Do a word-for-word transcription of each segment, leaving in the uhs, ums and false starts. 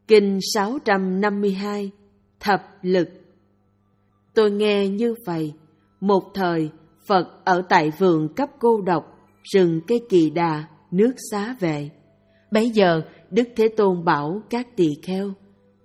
Kinh sáu trăm năm mươi hai, Thập Lực. Tôi nghe như vậy, một thời Phật ở tại vườn cấp cô độc, rừng cây Kỳ Đà, nước Xá Vệ. Bấy giờ Đức Thế Tôn bảo các tỳ kheo: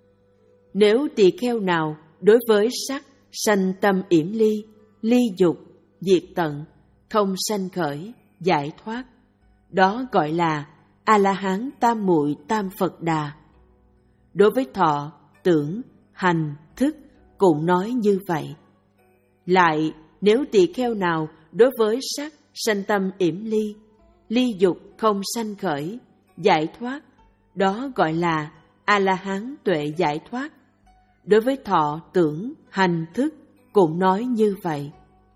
nếu tỳ kheo nào đối với sắc sanh tâm yểm ly, ly dục, diệt tận, không sanh khởi, giải thoát, đó gọi là A-la-hán tam muội tam Phật Đà. Đối với thọ, tưởng, hành, thức cũng nói như vậy. Lại, nếu tỳ kheo nào đối với sắc sanh tâm yểm ly, ly dục không sanh khởi, giải thoát, đó gọi là A-la-hán tuệ giải thoát. Đối với thọ, tưởng, hành, thức cũng nói như vậy.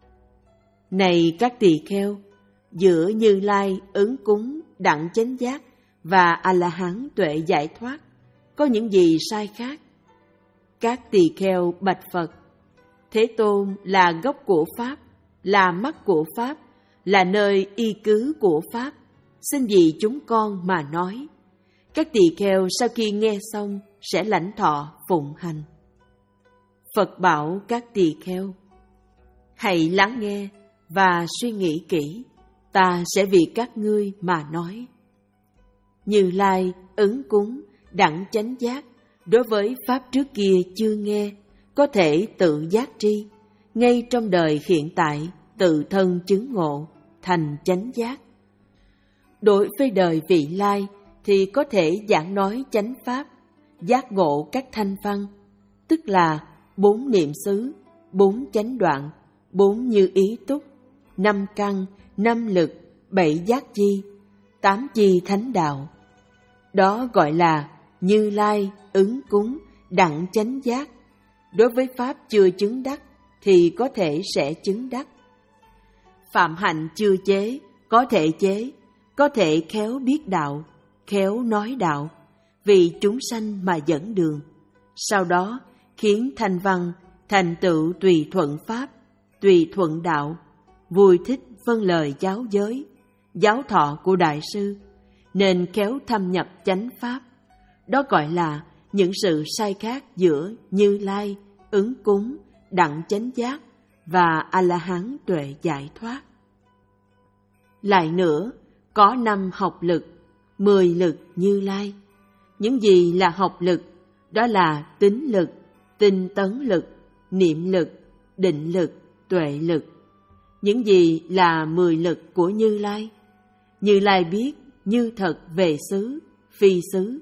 Này các tỳ kheo, giữa Như Lai, Ứng Cúng, Đẳng Chánh Giác và A-la-hán tuệ giải thoát có những gì sai khác? Các tỳ kheo bạch Phật: Thế Tôn là gốc của Pháp, là mắt của Pháp, là nơi y cứ của Pháp, xin vì chúng con mà nói. Các tỳ kheo sau khi nghe xong sẽ lãnh thọ phụng hành. Phật bảo các tỳ kheo: hãy lắng nghe và suy nghĩ kỹ, ta sẽ vì các ngươi mà nói. Như Lai, Ứng Cúng, Đẳng Chánh Giác đối với Pháp trước kia chưa nghe, có thể tự giác tri, ngay trong đời hiện tại tự thân chứng ngộ, thành chánh giác. Đối với đời vị lai thì có thể giảng nói chánh Pháp, giác ngộ các thanh văn, tức là bốn niệm xứ, bốn chánh đoạn, bốn như ý túc, năm căn, năm lực, bảy giác chi, tám chi thánh đạo. Đó gọi là Như Lai, Ứng Cúng, Đẳng Chánh Giác. Đối với Pháp chưa chứng đắc thì có thể sẽ chứng đắc. Phạm hạnh chưa chế, có thể chế, có thể khéo biết đạo, khéo nói đạo, vì chúng sanh mà dẫn đường. Sau đó khiến thanh văn thành tựu tùy thuận Pháp, tùy thuận đạo, vui thích vâng lời giáo giới, giáo thọ của Đại sư, nên khéo thâm nhập chánh Pháp. Đó gọi là những sự sai khác giữa Như Lai, Ứng Cúng, Đẳng Chánh Giác và A-la-hán tuệ giải thoát. Lại nữa, có năm học lực, mười lực Như Lai. Những gì là học lực? Đó là tín lực, tinh tấn lực, niệm lực, định lực, tuệ lực. Những gì là mười lực của Như Lai? Như Lai biết như thật về xứ, phi xứ.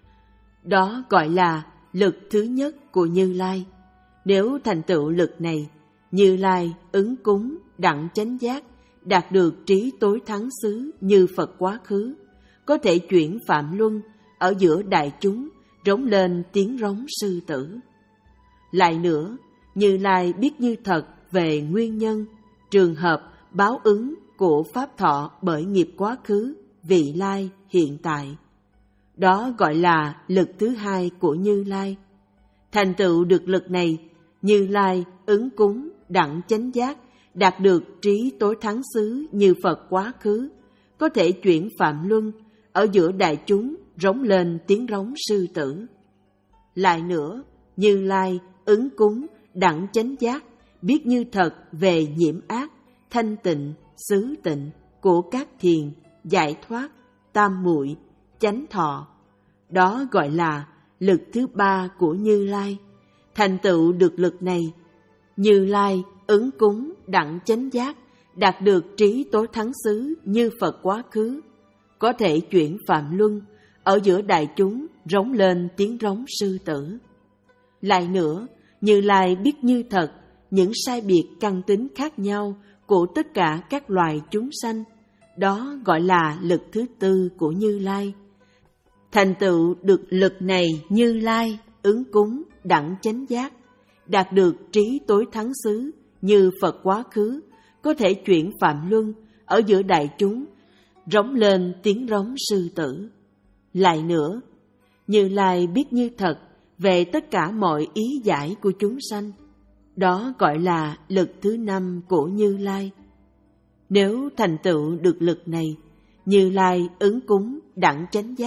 Đó gọi là lực thứ nhất của Như Lai. Nếu thành tựu lực này, Như Lai, Ứng Cúng, Đẳng Chánh Giác đạt được trí tối thắng xứ như Phật quá khứ, có thể chuyển phạm luân ở giữa đại chúng, rống lên tiếng rống sư tử. Lại nữa, Như Lai biết như thật về nguyên nhân, trường hợp, báo ứng của Pháp thọ bởi nghiệp quá khứ, vị lai, hiện tại. Đó gọi là lực thứ hai của Như Lai. Thành tựu được lực này, Như Lai, Ứng Cúng, Đẳng Chánh Giác đạt được trí tối thắng xứ như Phật quá khứ, có thể chuyển phạm luân ở giữa đại chúng, rống lên tiếng rống sư tử. Lại nữa, Như Lai, Ứng Cúng, Đẳng Chánh Giác biết như thật về nhiễm ác, thanh tịnh, xứ tịnh của các thiền, giải thoát, tam muội, chánh thọ. Đó gọi là lực thứ ba của Như Lai. Thành tựu được lực này, Như Lai, Ứng Cúng, Đẳng Chánh Giác đạt được trí tối thắng xứ như Phật quá khứ, có thể chuyển phạm luân ở giữa đại chúng, rống lên tiếng rống sư tử. Lại nữa, Như Lai biết như thật những sai biệt căn tính khác nhau của tất cả các loài chúng sanh. Đó gọi là lực thứ tư của Như Lai. Thành tựu được lực này, Như Lai, Ứng Cúng, Đẳng Chánh Giác đạt được trí tối thắng xứ như Phật quá khứ, có thể chuyển phạm luân ở giữa đại chúng, rống lên tiếng rống sư tử. Lại nữa, Như Lai biết như thật về tất cả mọi ý giải của chúng sanh. Đó gọi là lực thứ năm của Như Lai. Nếu thành tựu được lực này, Như Lai, Ứng Cúng, Đẳng Chánh Giác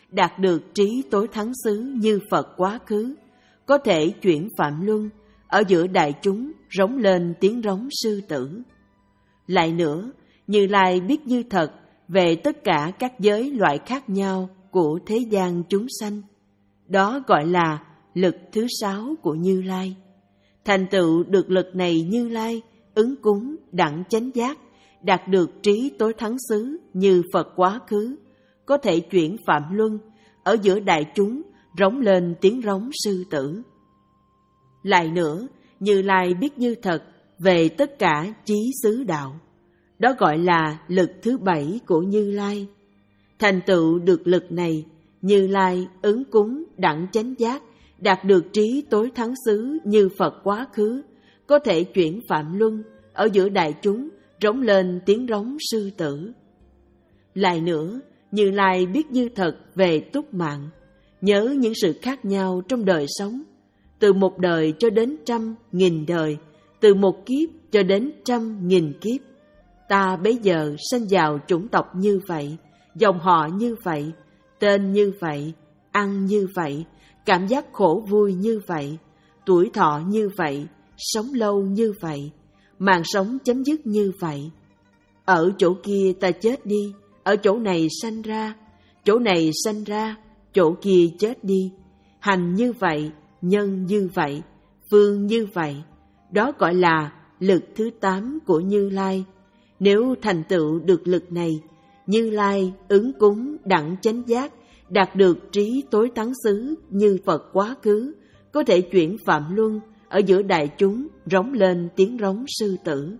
đạt được trí tối thắng xứ như Phật quá khứ, có thể chuyển phạm luân, ở giữa đại chúng rống lên tiếng rống sư tử. Lại nữa, Như Lai biết như thật về tất cả các giới loại khác nhau của thế gian chúng sanh. Đó gọi là lực thứ sáu của Như Lai. Thành tựu được lực này Như Lai ứng cúng đẳng chánh giác, đạt được trí tối thắng xứ như Phật quá khứ, có thể chuyển phạm luân, ở giữa đại chúng rống lên tiếng rống sư tử. Lại nữa, Như Lai biết như thật về tất cả chí xứ đạo. Đó gọi là lực thứ bảy của Như Lai. Thành tựu được lực này, Như Lai ứng cúng đẳng chánh giác, đạt được trí tối thắng xứ như Phật quá khứ, có thể chuyển phạm luân, ở giữa đại chúng rống lên tiếng rống sư tử. Lại nữa, Như Lai biết như thật về túc mạng, nhớ những sự khác nhau trong đời sống, từ một đời cho đến trăm nghìn đời, từ một kiếp cho đến trăm nghìn kiếp. Ta bấy giờ sanh vào chủng tộc như vậy, dòng họ như vậy, tên như vậy, ăn như vậy, cảm giác khổ vui như vậy, tuổi thọ như vậy, sống lâu như vậy, mạng sống chấm dứt như vậy. Ở chỗ kia ta chết đi, ở chỗ này sanh ra, chỗ này sanh ra, chỗ kia chết đi. Hành như vậy, nhân như vậy, phương như vậy. Đó gọi là lực thứ tám của Như Lai. Nếu thành tựu được lực này, Như Lai ứng cúng đẳng chánh giác, đạt được trí tối thắng xứ như Phật quá khứ, có thể chuyển phạm luân, ở giữa đại chúng rống lên tiếng rống sư tử.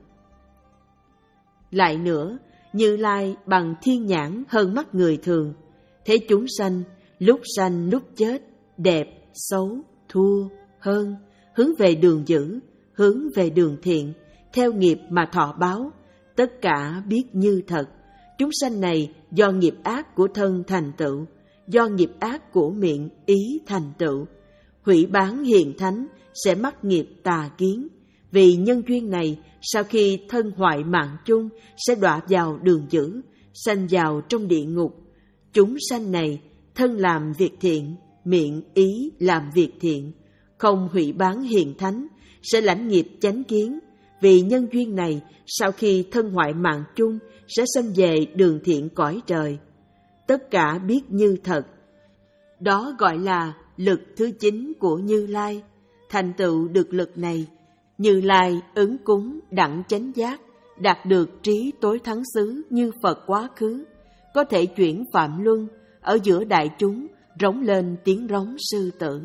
Lại nữa, Như Lai bằng thiên nhãn hơn mắt người thường, thấy chúng sanh lúc sanh lúc chết, đẹp, xấu, thua, hơn, hướng về đường dữ, hướng về đường thiện, theo nghiệp mà thọ báo, tất cả biết như thật. Chúng sanh này do nghiệp ác của thân thành tựu, do nghiệp ác của miệng ý thành tựu, hủy bán hiền thánh sẽ mắc nghiệp tà kiến. Vì nhân duyên này, sau khi thân hoại mạng chung sẽ đọa vào đường dữ, sanh vào trong địa ngục. Chúng sanh này thân làm việc thiện, miệng ý làm việc thiện, không hủy bán hiền thánh sẽ lãnh nghiệp chánh kiến. Vì nhân duyên này, sau khi thân hoại mạng chung sẽ sanh về đường thiện cõi trời. Tất cả biết như thật. Đó gọi là lực thứ chín của Như Lai. Thành tựu được lực này, Như Lai ứng cúng đẳng chánh giác, đạt được trí tối thắng xứ như Phật quá khứ, có thể chuyển phạm luân, ở giữa đại chúng rống lên tiếng rống sư tử.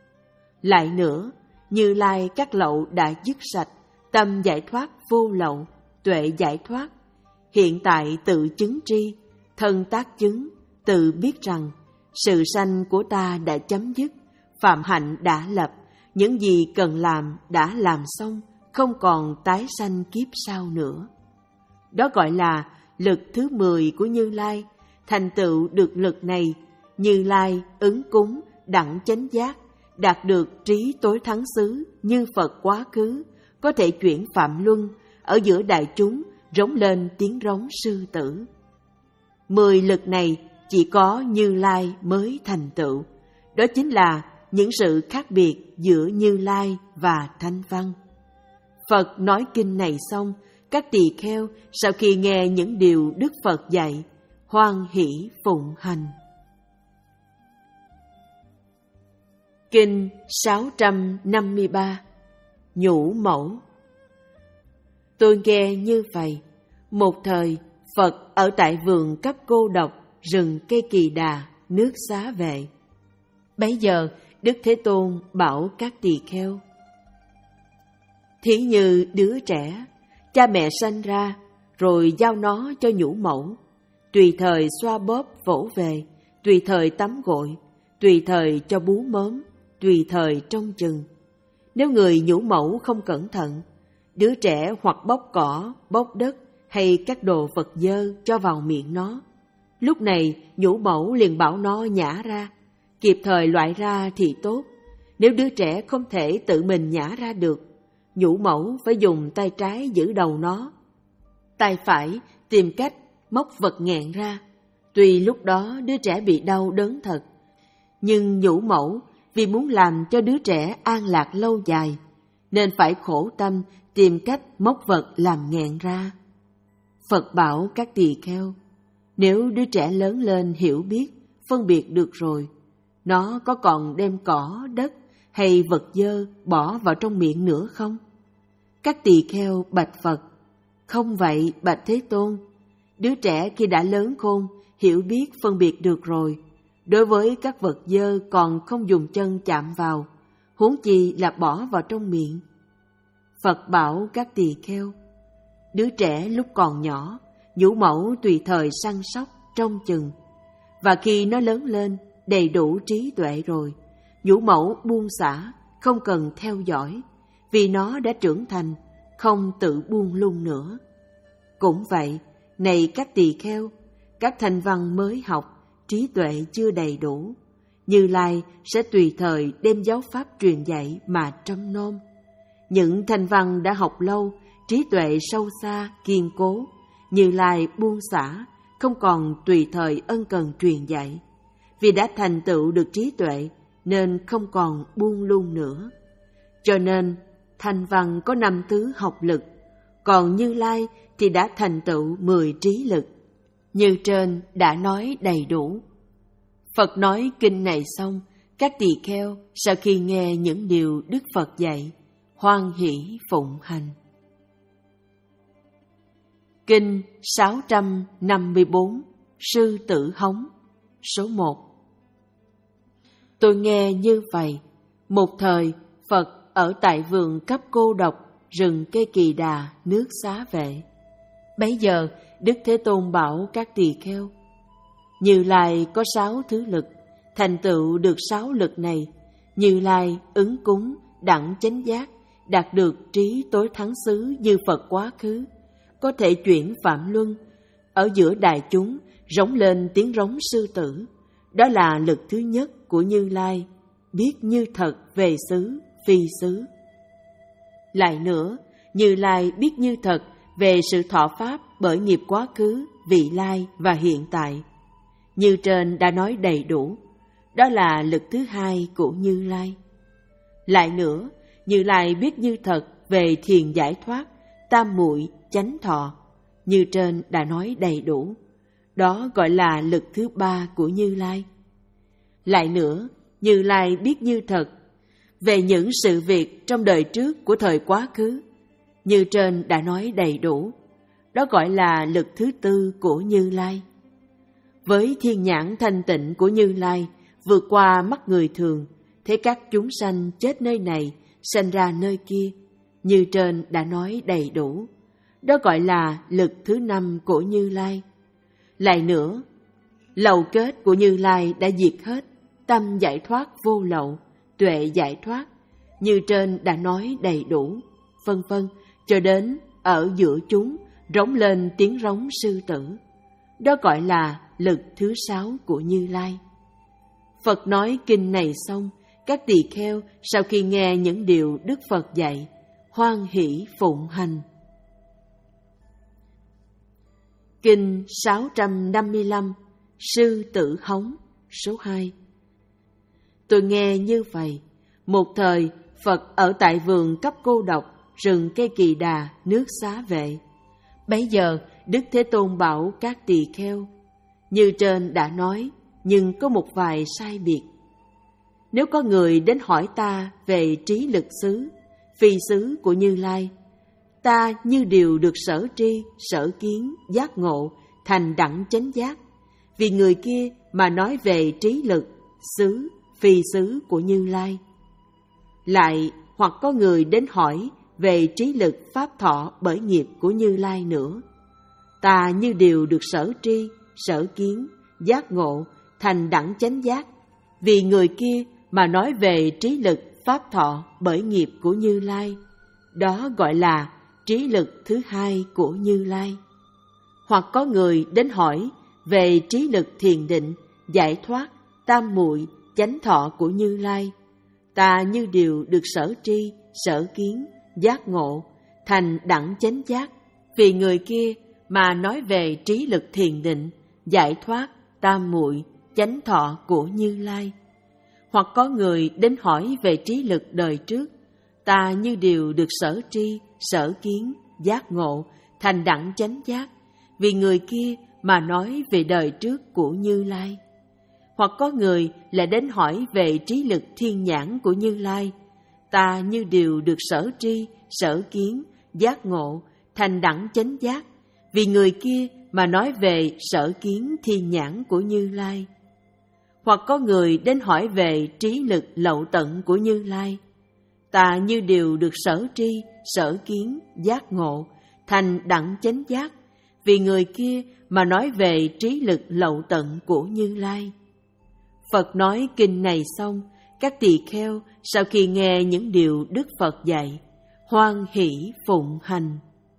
Lại nữa, Như Lai các lậu đã dứt sạch, tâm giải thoát vô lậu, tuệ giải thoát. Hiện tại tự chứng tri, thân tác chứng, tự biết rằng sự sanh của ta đã chấm dứt, phạm hạnh đã lập, những gì cần làm đã làm xong, không còn tái sanh kiếp sau nữa. Đó gọi là lực thứ mười của Như Lai. Thành tựu được lực này, Như Lai ứng cúng đẳng chánh giác, đạt được trí tối thắng xứ như Phật quá khứ, có thể chuyển phạm luân, ở giữa đại chúng rống lên tiếng rống sư tử. Mười lực này chỉ có Như Lai mới thành tựu. Đó chính là những sự khác biệt giữa Như Lai và Thanh Văn. Phật nói kinh này xong, các tỳ kheo sau khi nghe những điều Đức Phật dạy, hoan hỷ phụng hành. Kinh sáu trăm năm mươi ba. Nhũ mẫu. Tôi nghe như vậy, một thời Phật ở tại vườn cấp cô độc, rừng cây kỳ đà, nước Xá Vệ. Bấy giờ Đức Thế Tôn bảo các tỳ kheo: thí như đứa trẻ, cha mẹ sanh ra, rồi giao nó cho nhũ mẫu, tùy thời xoa bóp vỗ về, tùy thời tắm gội, tùy thời cho bú mớm, tùy thời trông chừng. Nếu người nhũ mẫu không cẩn thận, đứa trẻ hoặc bóc cỏ, bóc đất hay các đồ vật dơ cho vào miệng nó. Lúc này nhũ mẫu liền bảo nó nhả ra, kịp thời loại ra thì tốt. Nếu đứa trẻ không thể tự mình nhả ra được, nhũ mẫu phải dùng tay trái giữ đầu nó, tay phải tìm cách móc vật nghẹn ra, Tuy lúc đó đứa trẻ bị đau đớn thật, nhưng nhũ mẫu vì muốn làm cho đứa trẻ an lạc lâu dài, nên phải khổ tâm tìm cách móc vật làm nghẹn ra. Phật bảo các tỳ kheo, nếu đứa trẻ lớn lên hiểu biết, phân biệt được rồi, nó có còn đem cỏ, đất hay vật dơ bỏ vào trong miệng nữa không? Các tỳ kheo bạch Phật, không vậy bạch Thế Tôn. Đứa trẻ khi đã lớn khôn, hiểu biết phân biệt được rồi, đối với các vật dơ còn không dùng chân chạm vào, huống chi là bỏ vào trong miệng. Phật bảo các tỳ kheo, đứa trẻ lúc còn nhỏ, nhũ mẫu tùy thời săn sóc, trông chừng, và khi nó lớn lên, đầy đủ trí tuệ rồi, nhũ mẫu buông xả, không cần theo dõi, vì nó đã trưởng thành, không tự buông lung nữa. Cũng vậy, này các tỳ kheo, các thanh văn mới học, trí tuệ chưa đầy đủ, Như Lai sẽ tùy thời đem giáo pháp truyền dạy mà trông nom. Những thanh văn đã học lâu, trí tuệ sâu xa, kiên cố, Như Lai buông xả, không còn tùy thời ân cần truyền dạy. Vì đã thành tựu được trí tuệ, nên không còn buông lung nữa. Cho nên, thanh văn có năm thứ học lực, còn Như Lai thì đã thành tựu mười trí lực. Như trên đã nói đầy đủ. Phật nói kinh này xong, các tỳ kheo sau khi nghe những điều Đức Phật dạy, hoan hỷ phụng hành. Kinh sáu trăm năm mươi bốn, Sư Tử Hống, số một. Tôi nghe như vậy, một thời Phật ở tại vườn cấp cô độc, rừng Kê Kỳ Đà, nước Xá Vệ. Bấy giờ Đức Thế Tôn bảo các tỳ kheo, Như Lai có sáu thứ lực, thành tựu được sáu lực này, Như Lai ứng cúng, đẳng chánh giác, đạt được trí tối thắng xứ như Phật quá khứ, có thể chuyển phạm luân, ở giữa đại chúng rống lên tiếng rống sư tử. Đó là lực thứ nhất của Như Lai, biết như thật về xứ, phi xứ. Lại nữa, Như Lai biết như thật về sự thọ pháp bởi nghiệp quá khứ, vị lai và hiện tại. Như trên đã nói đầy đủ, đó là lực thứ hai của Như Lai. Lại nữa, Như Lai biết như thật về thiền giải thoát, tam muội, chánh thọ. Như trên đã nói đầy đủ, đó gọi là lực thứ ba của Như Lai. Lại nữa, Như Lai biết như thật về những sự việc trong đời trước của thời quá khứ. Như trên đã nói đầy đủ, đó gọi là lực thứ tư của Như Lai. Với thiên nhãn thanh tịnh của Như Lai, vượt qua mắt người thường, thấy các chúng sanh chết nơi này, sanh ra nơi kia. Như trên đã nói đầy đủ, đó gọi là lực thứ năm của Như Lai. Lại nữa, lậu kết của Như Lai đã diệt hết, tâm giải thoát vô lậu, tuệ giải thoát. Như trên đã nói đầy đủ, vân vân, cho đến ở giữa chúng rống lên tiếng rống sư tử. Đó gọi là lực thứ sáu của Như Lai. Phật nói kinh này xong, các tỳ kheo sau khi nghe những điều Đức Phật dạy, hoan hỷ phụng hành. Kinh sáu trăm năm mươi lăm, Sư Tử Hống, số hai. Tôi nghe như vậy, một thời Phật ở tại vườn cấp cô độc, rừng Kê Kỳ Đà, nước Xá Vệ. Bấy giờ Đức Thế Tôn bảo các tỳ kheo, như trên đã nói, nhưng có một vài sai biệt. Nếu có người đến hỏi ta về trí lực xứ, phi xứ của Như Lai, ta như điều được sở tri, sở kiến, giác ngộ, thành đẳng chánh giác. Vì người kia mà nói về trí lực, xứ, phi xứ của Như Lai. Lại hoặc có người đến hỏi về trí lực pháp thọ bởi nghiệp của Như Lai nữa, ta như điều được sở tri, sở kiến, giác ngộ, thành đẳng chánh giác. Vì người kia mà nói về trí lực pháp thọ bởi nghiệp của Như Lai, đó gọi là trí lực thứ hai của Như Lai. Hoặc có người đến hỏi về trí lực thiền định, giải thoát, tam muội, chánh thọ của Như Lai, ta như điều được sở tri, sở kiến, giác ngộ, thành đẳng chánh giác. Vì người kia mà nói về trí lực thiền định, giải thoát, tam muội, chánh thọ của Như Lai. Hoặc có người đến hỏi về trí lực đời trước, ta như điều được sở tri, sở kiến, giác ngộ, thành đẳng chánh giác, vì người kia mà nói về đời trước của Như Lai. Hoặc có người lại đến hỏi về trí lực thiên nhãn của Như Lai, ta như điều được sở tri, sở kiến, giác ngộ, thành đẳng chánh giác, vì người kia mà nói về sở kiến thiên nhãn của Như Lai. Hoặc có người đến hỏi về trí lực lậu tận của Như Lai, ta như điều được sở tri, sở kiến, giác ngộ, thành đẳng chánh giác, vì người kia mà nói về trí lực lậu tận của Như Lai. Phật nói kinh này xong, các tỳ kheo sau khi nghe những điều Đức Phật dạy, hoan hỷ phụng hành.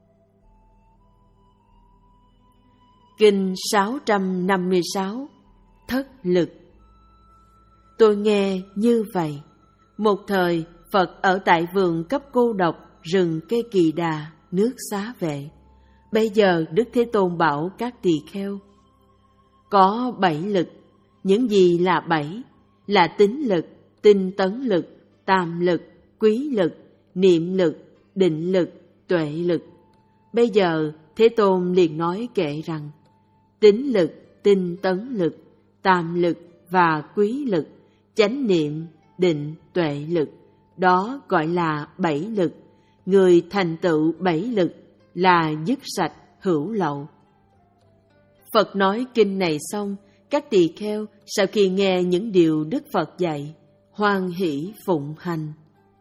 Kinh sáu trăm năm mươi sáu, Thất lực. Tôi nghe như vậy, một thời Phật ở tại vườn cấp cô độc, rừng cây Kỳ Đà, nước Xá Vệ. Bây giờ Đức Thế Tôn bảo các tỳ kheo, có bảy lực. Những gì là bảy? Là tín lực, tinh tấn lực, tam lực, quý lực, niệm lực, định lực, tuệ lực. Bây giờ Thế Tôn liền nói kệ rằng, tín lực, tinh tấn lực, tam lực và quý lực, chánh niệm, định, tuệ lực, đó gọi là bảy lực. Người thành tựu bảy lực là dứt sạch hữu lậu. Phật nói kinh này xong, các tỳ kheo sau khi nghe những điều Đức Phật dạy, hoan hỷ phụng hành.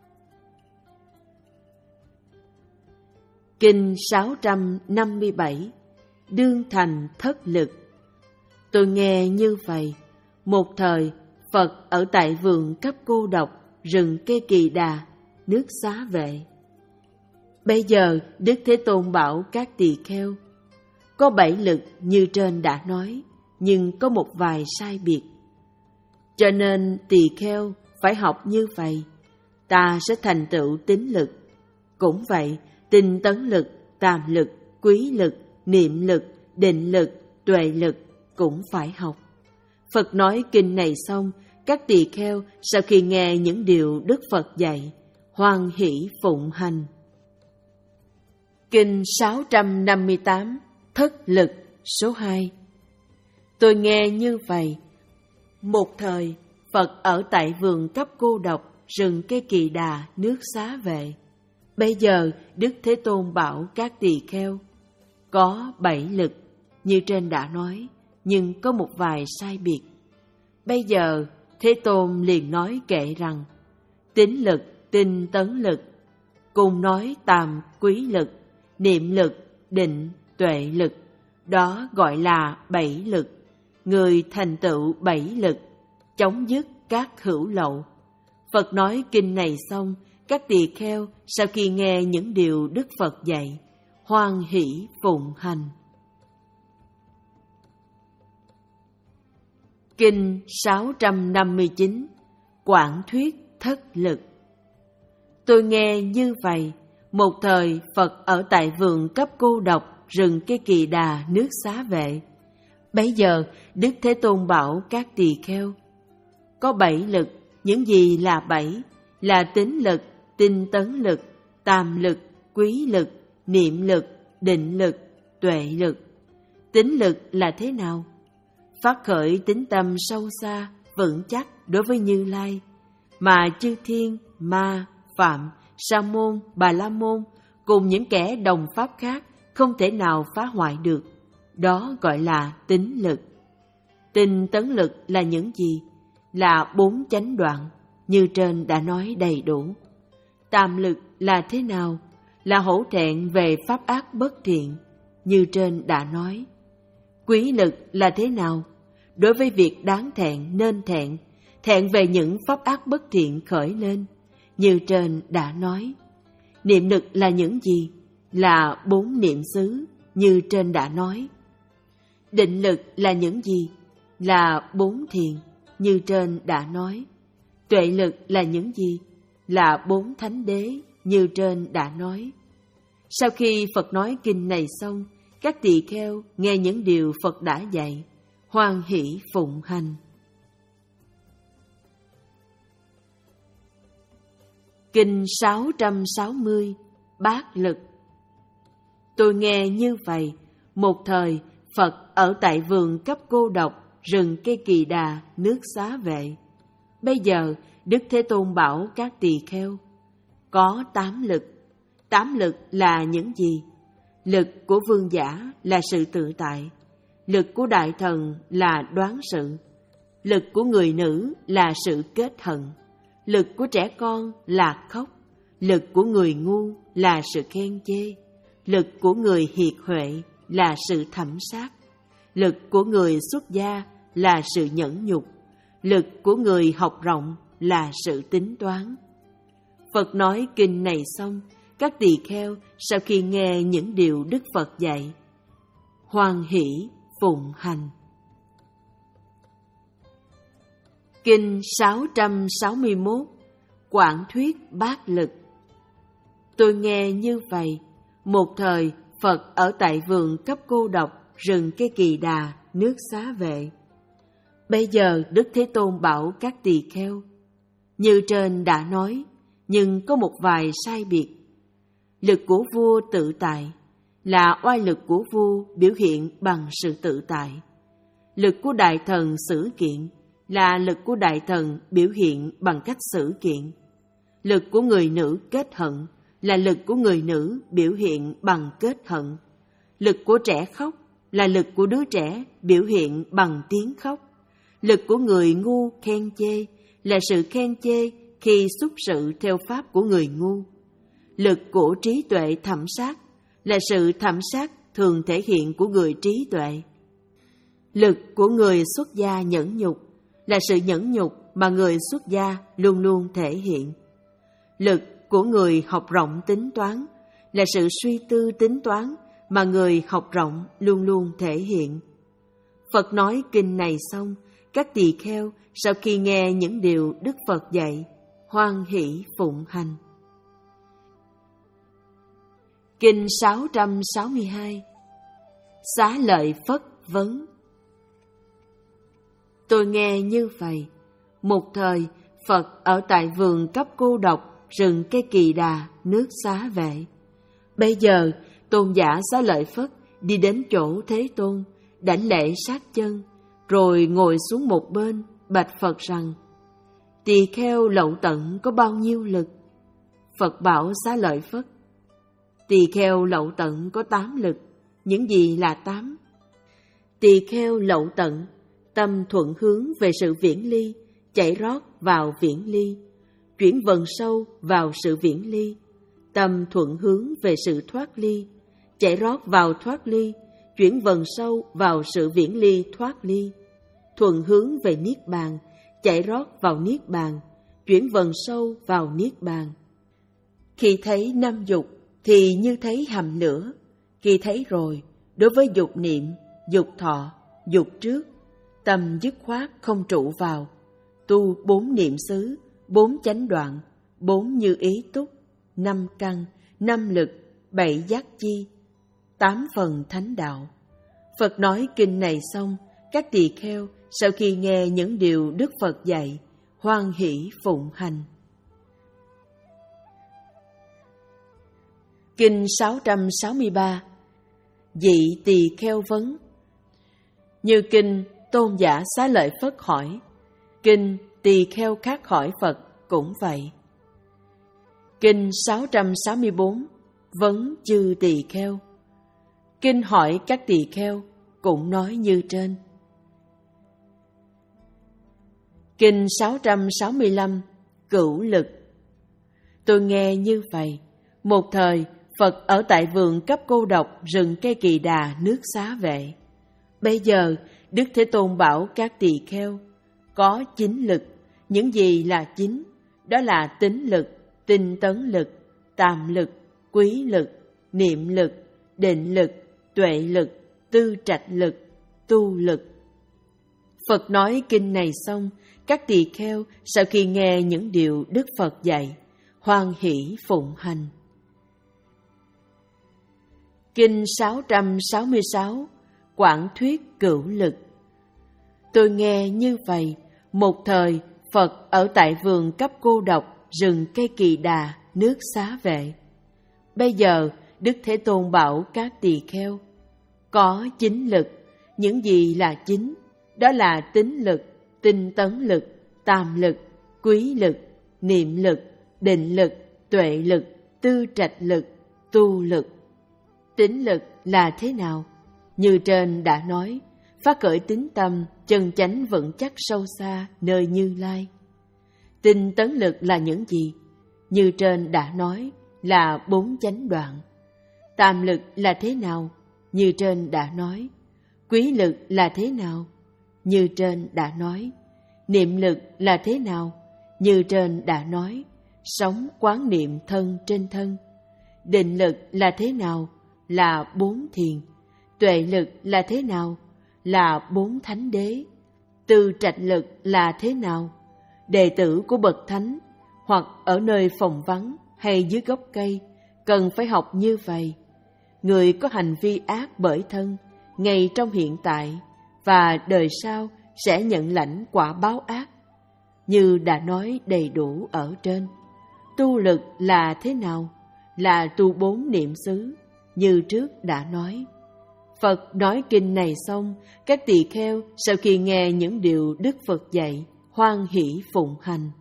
Kinh sáu trăm năm mươi bảy, Đương thành thất lực. Tôi nghe như vậy, một thời Phật ở tại vườn cấp cô độc, rừng cây Kỳ Đà, nước Xá Vệ. Bây giờ Đức Thế Tôn bảo các tỳ kheo, có bảy lực như trên đã nói, nhưng có một vài sai biệt. Cho nên tỳ kheo phải học như vậy, ta sẽ thành tựu tín lực. Cũng vậy, tinh tấn lực, tam lực, quý lực, niệm lực, định lực, tuệ lực cũng phải học. Phật nói kinh này xong, các tỳ kheo sau khi nghe những điều Đức Phật dạy, hoan hỷ phụng hành. Kinh sáu trăm năm mươi tám, Thất lực số hai. Tôi nghe như vậy, một thời Phật ở tại vườn cấp cô độc, rừng cây Kỳ Đà, nước Xá Vệ. Bây giờ Đức Thế Tôn bảo các tỳ kheo, có bảy lực như trên đã nói, nhưng có một vài sai biệt. Bây giờ Thế Tôn liền nói kệ rằng, tín lực, tinh tấn lực, cùng nói tam quý lực, niệm lực, định, tuệ lực, đó gọi là bảy lực. Người thành tựu bảy lực, chấm dứt các hữu lậu. Phật nói kinh này xong, các tỳ kheo sau khi nghe những điều Đức Phật dạy, hoan hỷ phụng hành. Kinh sáu trăm năm mươi chín, Quảng thuyết thất lực. Tôi nghe như vậy, một thời Phật ở tại vườn cấp cô độc, rừng cây Kỳ Đà, nước Xá Vệ. Bấy giờ Đức Thế Tôn bảo các tỳ kheo, có bảy lực. Những gì là bảy? Là tín lực, tinh tấn lực, tam lực, quý lực, niệm lực, định lực, tuệ lực. Tín lực là thế nào? Phát khởi tín tâm sâu xa, vững chắc đối với Như Lai, mà chư thiên, ma, phạm, sa môn, bà la môn cùng những kẻ đồng pháp khác không thể nào phá hoại được. Đó gọi là tín lực. Tinh tấn lực là những gì? Là bốn chánh đoạn, như trên đã nói đầy đủ. Tam lực là thế nào? Là hổ thẹn về pháp ác bất thiện, như trên đã nói. Quý lực là thế nào? Đối với việc đáng thẹn nên thẹn, thẹn về những pháp ác bất thiện khởi lên, như trên đã nói. Niệm lực là những gì? Là bốn niệm xứ, như trên đã nói. Định lực là những gì? Là bốn thiền, như trên đã nói. Tuệ lực là những gì? Là bốn thánh đế, như trên đã nói. Sau khi Phật nói kinh này xong, các tỳ kheo nghe những điều Phật đã dạy, hoan hỷ phụng hành. Kinh sáu trăm sáu mươi Bát Lực. Tôi nghe như vậy, một thời Phật ở tại vườn cấp cô độc, rừng cây Kỳ Đà, nước Xá Vệ. Bây giờ Đức Thế Tôn bảo các tỳ kheo, có tám lực. Tám lực là những gì? Lực của vương giả là sự tự tại, lực của đại thần là đoán sự, lực của người nữ là sự kết hận, lực của trẻ con là khóc, lực của người ngu là sự khen chê, lực của người hiệt huệ là sự thẩm sát, lực của người xuất gia là sự nhẫn nhục, lực của người học rộng là sự tính toán. Phật nói kinh này xong, các tỳ kheo sau khi nghe những điều Đức Phật dạy, hoan hỷ phụng hành. Kinh sáu trăm sáu mươi mốt Quảng thuyết bát lực. Tôi nghe như vậy, một thời Phật ở tại vườn cấp cô độc, rừng cây Kỳ Đà, nước Xá Vệ. Bây giờ Đức Thế Tôn bảo các tỳ kheo, như trên đã nói, nhưng có một vài sai biệt. Lực của vua tự tại là oai lực của vua biểu hiện bằng sự tự tại. Lực của đại thần xử kiện là lực của đại thần biểu hiện bằng cách xử kiện. Lực của người nữ kết hận là lực của người nữ biểu hiện bằng kết hận. Lực của trẻ khóc là lực của đứa trẻ biểu hiện bằng tiếng khóc. Lực của người ngu khen chê là sự khen chê khi xuất sự theo pháp của người ngu. Lực của trí tuệ thẩm sát là sự thẩm sát thường thể hiện của người trí tuệ. Lực của người xuất gia nhẫn nhục là sự nhẫn nhục mà người xuất gia luôn luôn thể hiện. Lực của người học rộng tính toán là sự suy tư tính toán mà người học rộng luôn luôn thể hiện. Phật nói kinh này xong, các tỳ kheo sau khi nghe những điều Đức Phật dạy, hoan hỷ phụng hành. Kinh sáu trăm sáu mươi hai Xá Lợi Phất vấn. Tôi nghe như vậy, một thời Phật ở tại vườn cấp cô độc, rừng cây Kỳ Đà, nước Xá Vệ. Bây giờ tôn giả Xá Lợi Phất đi đến chỗ Thế Tôn, đảnh lễ sát chân, rồi ngồi xuống một bên, bạch Phật rằng, tỳ kheo Lậu Tận có bao nhiêu lực? Phật bảo Xá Lợi Phất, tỳ kheo Lậu Tận có tám lực. Những gì là tám? Tỳ kheo Lậu Tận, tâm thuận hướng về sự viễn ly, chảy rót vào viễn ly, chuyển vần sâu vào sự viễn ly. Tâm thuận hướng về sự thoát ly, chảy rót vào thoát ly, chuyển vần sâu vào sự viễn ly thoát ly. Thuận hướng về niết bàn, chảy rót vào niết bàn, chuyển vần sâu vào niết bàn. Khi thấy năm dục thì như thấy hầm lửa. Khi thấy rồi, đối với dục niệm, dục thọ, dục trước, tâm dứt khoát không trụ vào. Tu bốn niệm xứ, bốn chánh đoạn, bốn như ý túc, năm căn, năm lực, bảy giác chi, tám phần thánh đạo. Phật nói kinh này xong, các tỳ kheo sau khi nghe những điều Đức Phật dạy, hoan hỷ phụng hành. Kinh sáu trăm sáu mươi ba Dị tỳ kheo vấn. Như kinh tôn giả Xá Lợi Phất hỏi, kinh tỳ kheo khác hỏi Phật cũng vậy. Kinh sáu trăm sáu mươi bốn vấn chư tỳ kheo. Kinh hỏi các tỳ kheo cũng nói như trên. Kinh sáu trăm sáu mươi lăm Cửu lực. Tôi nghe như vậy, một thời Phật ở tại vườn cấp cô độc, rừng cây Kỳ Đà, nước Xá Vệ. Bây giờ Đức Thế Tôn bảo các tỳ kheo, có chín lực. Những gì là chín? Đó là tín lực, tinh tấn lực, tàm lực, quý lực, niệm lực, định lực, tuệ lực, tư trạch lực, tu lực. Phật nói kinh này xong, các tỳ kheo sau khi nghe những điều Đức Phật dạy, hoan hỷ phụng hành. Kinh sáu trăm sáu mươi sáu Quảng thuyết cửu lực. Tôi nghe như vậy, một thời Phật ở tại vườn cấp cô độc, rừng cây Kỳ Đà, nước Xá Vệ. Bây giờ Đức Thế Tôn bảo các tỳ kheo, có chính lực. Những gì là chính? Đó là tín lực, tinh tấn lực, tam lực, quý lực, niệm lực, định lực, tuệ lực, tư trạch lực, tu lực. Tín lực là thế nào? Như trên đã nói, phát khởi tín tâm, chân chánh vững chắc sâu xa nơi Như Lai. Tinh tấn lực là những gì? Như trên đã nói, là bốn chánh đoạn. Tam lực là thế nào? Như trên đã nói. Quý lực là thế nào? Như trên đã nói. Niệm lực là thế nào? Như trên đã nói. Sống quán niệm thân trên thân. Định lực là thế nào? Là bốn thiền. Tuệ lực là thế nào? Là bốn thánh đế. Tư trạch lực là thế nào? Đệ tử của bậc thánh, hoặc ở nơi phòng vắng hay dưới gốc cây, cần phải học như vậy. Người có hành vi ác bởi thân, ngay trong hiện tại và đời sau sẽ nhận lãnh quả báo ác. Như đã nói đầy đủ ở trên. Tu lực là thế nào? Là tu bốn niệm xứ, như trước đã nói. Phật nói kinh này xong, các tỳ kheo sau khi nghe những điều Đức Phật dạy, hoan hỷ phụng hành.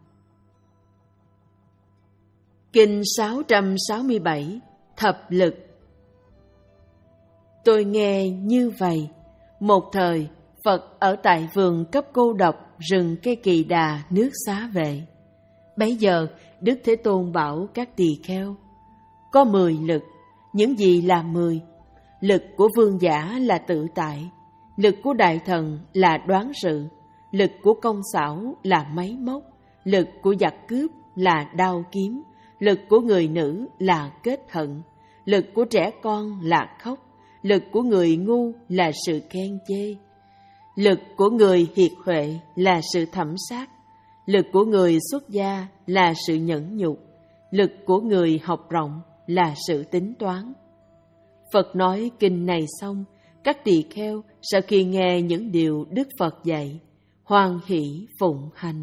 Kinh sáu trăm sáu mươi bảy, Thập lực. Tôi nghe như vậy, một thời Phật ở tại vườn cấp cô độc, rừng cây Kỳ Đà, nước Xá Vệ. Bấy giờ Đức Thế Tôn bảo các tỳ kheo, có mười lực. Những gì là mười? Lực của vương giả là tự tại, lực của đại thần là đoán sự, lực của công xảo là máy móc, lực của giặc cướp là đao kiếm, lực của người nữ là kết hận, lực của trẻ con là khóc, lực của người ngu là sự khen chê, lực của người hiệt huệ là sự thẩm sát, lực của người xuất gia là sự nhẫn nhục, lực của người học rộng là sự tính toán. Phật nói kinh này xong, các tỳ kheo sau khi nghe những điều Đức Phật dạy, hoan hỷ phụng hành.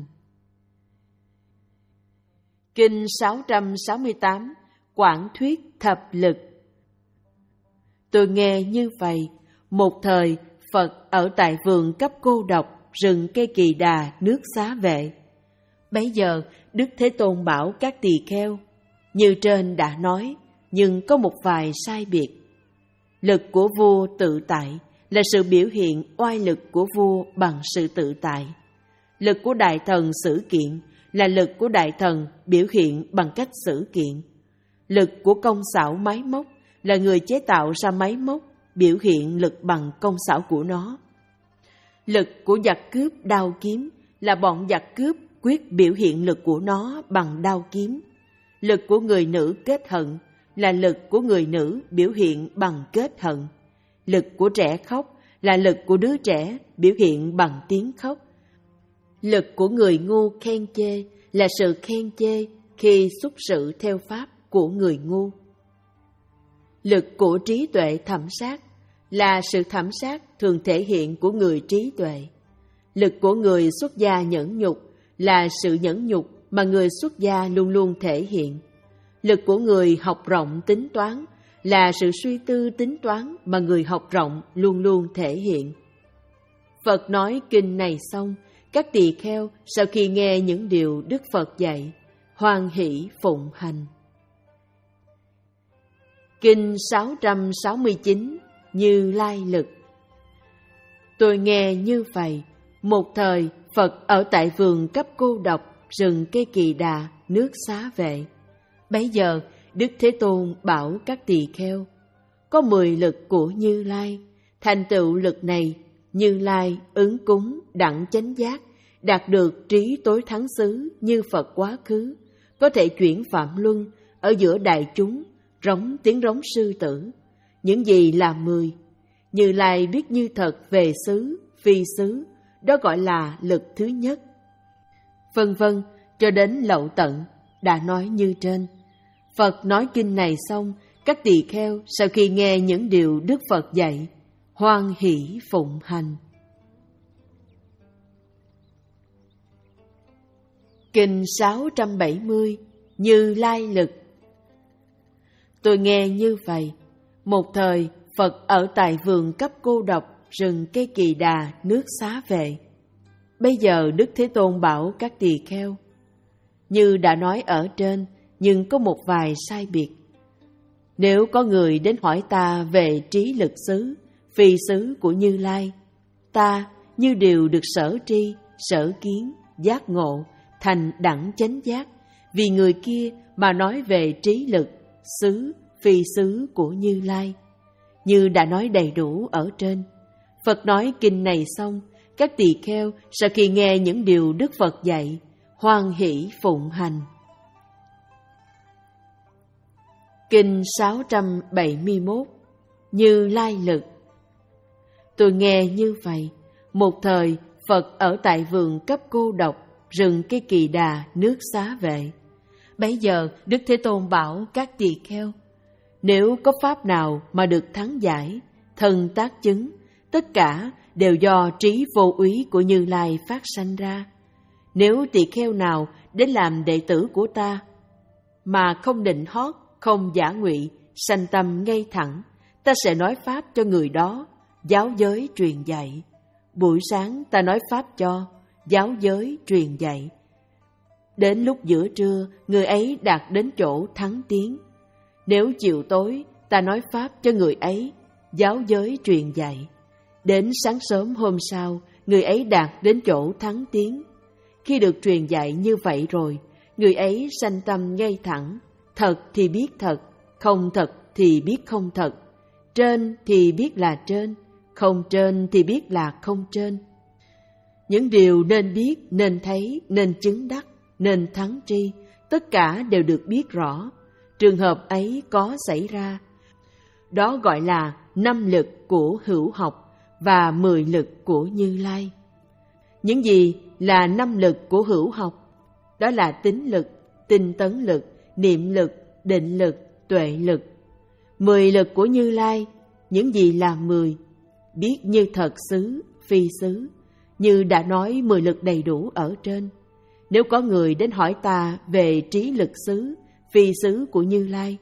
Kinh sáu trăm sáu mươi tám, Quảng thuyết thập lực. Tôi nghe như vậy, một thời Phật ở tại vườn cấp cô độc, rừng cây Kỳ Đà, nước Xá Vệ. Bấy giờ Đức Thế Tôn bảo các tỳ kheo, như trên đã nói, nhưng có một vài sai biệt. Lực của vua tự tại là sự biểu hiện oai lực của vua bằng sự tự tại. Lực của đại thần xử kiện là lực của đại thần biểu hiện bằng cách xử kiện. Lực của công xảo máy móc là người chế tạo ra máy móc biểu hiện lực bằng công xảo của nó. Lực của giặc cướp đao kiếm là bọn giặc cướp quyết biểu hiện lực của nó bằng đao kiếm. Lực của người nữ kết hận là lực của người nữ biểu hiện bằng kết hận. Lực của trẻ khóc là lực của đứa trẻ biểu hiện bằng tiếng khóc. Lực của người ngu khen chê là sự khen chê khi xuất sự theo pháp của người ngu. Lực của trí tuệ thẩm sát là sự thẩm sát thường thể hiện của người trí tuệ. Lực của người xuất gia nhẫn nhục là sự nhẫn nhục mà người xuất gia luôn luôn thể hiện. Lực của người học rộng tính toán là sự suy tư tính toán mà người học rộng luôn luôn thể hiện. Phật nói kinh này xong, các tỳ kheo sau khi nghe những điều Đức Phật dạy, hoan hỷ phụng hành. Kinh sáu trăm sáu mươi chín, Như Lai lực. Tôi nghe như vậy, một thời Phật ở tại vườn cấp cô độc, rừng cây Kỳ Đà, nước Xá Vệ. Bấy giờ Đức Thế Tôn bảo các tỳ kheo, có mười lực của Như Lai. Thành tựu lực này, Như Lai ứng cúng đặng chánh giác, đạt được trí tối thắng xứ như Phật quá khứ, có thể chuyển phạm luân ở giữa đại chúng, rống tiếng rống sư tử. Những gì là mười? Như Lai biết như thật về xứ, phi xứ, đó gọi là lực thứ nhất. Vân vân cho đến lậu tận, đã nói như trên. Phật nói kinh này xong, các tỳ kheo sau khi nghe những điều Đức Phật dạy, hoan hỷ phụng hành. Kinh sáu trăm bảy mươi, Như Lai Lực. Tôi nghe như vậy. Một thời, Phật ở tại vườn cấp cô độc, rừng cây Kỳ Đà, nước Xá Vệ. Bây giờ Đức Thế Tôn bảo các tỳ kheo, như đã nói ở trên, nhưng có một vài sai biệt. Nếu có người đến hỏi ta về trí lực xứ, phi xứ của Như Lai, ta như đều được sở tri, sở kiến, giác ngộ, thành đẳng chánh giác, vì người kia mà nói về trí lực, xứ, phi xứ của Như Lai. Như đã nói đầy đủ ở trên. Phật nói kinh này xong, các tỳ kheo sau khi nghe những điều Đức Phật dạy, hoan hỷ phụng hành. Kinh sáu trăm bảy mươi mốt, Như Lai Lực. Tôi nghe như vậy. Một thời, Phật ở tại vườn cấp cô độc, rừng cây Kỳ Đà, nước Xá Vệ. Bấy giờ, Đức Thế Tôn bảo các tỳ kheo, nếu có pháp nào mà được thắng giải, thân tác chứng, tất cả đều do trí vô úy của Như Lai phát sanh ra. Nếu tỳ kheo nào đến làm đệ tử của ta, mà không định hót, không giả ngụy, sanh tâm ngay thẳng, ta sẽ nói pháp cho người đó, giáo giới truyền dạy. Buổi sáng ta nói pháp cho, giáo giới truyền dạy. Đến lúc giữa trưa, người ấy đạt đến chỗ thắng tiếng. Nếu chiều tối, ta nói pháp cho người ấy, giáo giới truyền dạy. Đến sáng sớm hôm sau, người ấy đạt đến chỗ thắng tiếng. Khi được truyền dạy như vậy rồi, người ấy sanh tâm ngay thẳng, thật thì biết thật, không thật thì biết không thật, trên thì biết là trên, không trên thì biết là không trên. Những điều nên biết, nên thấy, nên chứng đắc, nên thắng tri, tất cả đều được biết rõ. Trường hợp ấy có xảy ra, đó gọi là năm lực của hữu học và mười lực của Như Lai. Những gì là năm lực của hữu học? Đó là tín lực, tinh tấn lực, niệm lực, định lực, tuệ lực. Mười lực của Như Lai, những gì là mười? Biết như thật xứ, phi xứ, như đã nói mười lực đầy đủ ở trên. Nếu có người đến hỏi ta về trí lực xứ, phi xứ của Như Lai,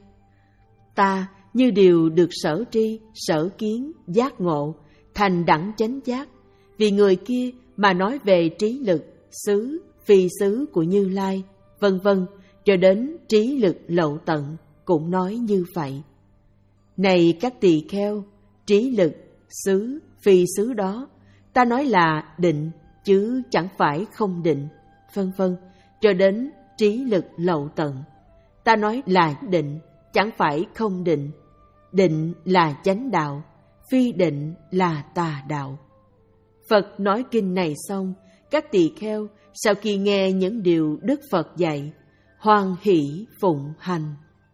ta như điều được sở tri, sở kiến, giác ngộ, thành đẳng chánh giác, vì người kia mà nói về trí lực, xứ, phi xứ của Như Lai, vân vân, cho đến trí lực lậu tận, cũng nói như vậy. Này các tỳ kheo, trí lực, xứ, phi xứ đó, ta nói là định, chứ chẳng phải không định, vân vân, cho đến trí lực lậu tận. Ta nói là định, chẳng phải không định. Định là chánh đạo, phi định là tà đạo. Phật nói kinh này xong, các tỳ kheo sau khi nghe những điều Đức Phật dạy, hoan hỷ phụng hành.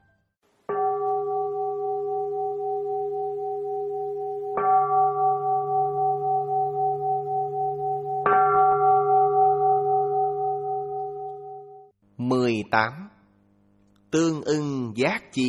mười tám. Tương ưng giác chi.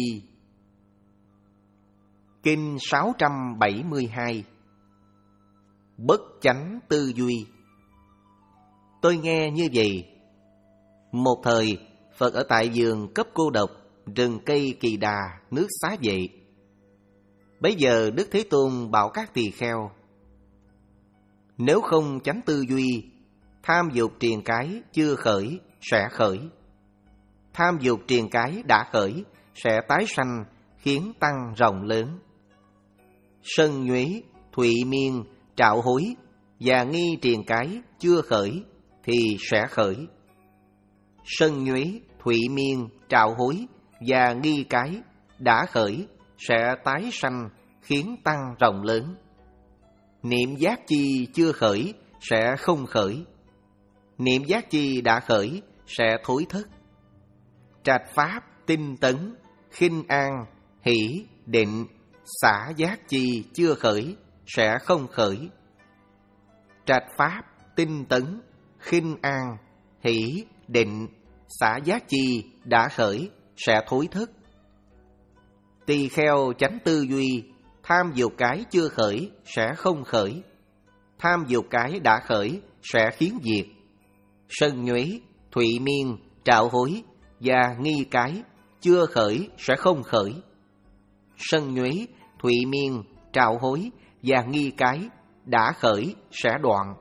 Kinh sáu trăm bảy mươi hai. Bất chánh tư duy. Tôi nghe như vậy. Một thời, Phật ở tại vườn cấp cô độc, rừng cây Kỳ Đà, nước Xá Vệ. Bấy giờ Đức Thế Tôn bảo các tỳ kheo, nếu không chánh tư duy, tham dục triền cái chưa khởi sẽ khởi. Tham dục triền cái đã khởi sẽ tái sanh, khiến tăng rộng lớn. Sân nhuế, thụy miên, trạo hối và nghi triền cái chưa khởi thì sẽ khởi. Sân nhuế, thụy miên, trạo hối và nghi cái đã khởi sẽ tái sanh, khiến tăng rộng lớn. Niệm giác chi chưa khởi sẽ không khởi. Niệm giác chi đã khởi sẽ thối thất. Trạch pháp, tinh tấn, khinh an, hỷ, định, xả giác chi chưa khởi sẽ không khởi. Trạch pháp, tinh tấn, khinh an, hỷ, định, xả giác chi đã khởi sẽ thối thất. Tỳ kheo chánh tư duy, tham dục cái chưa khởi sẽ không khởi. Tham dục cái đã khởi sẽ khiến diệt. Sân nhuế, thụy miên, trạo hối và nghi cái chưa khởi sẽ không khởi. Sân nhuế, thụy miên, trạo hối và nghi cái đã khởi sẽ đoạn.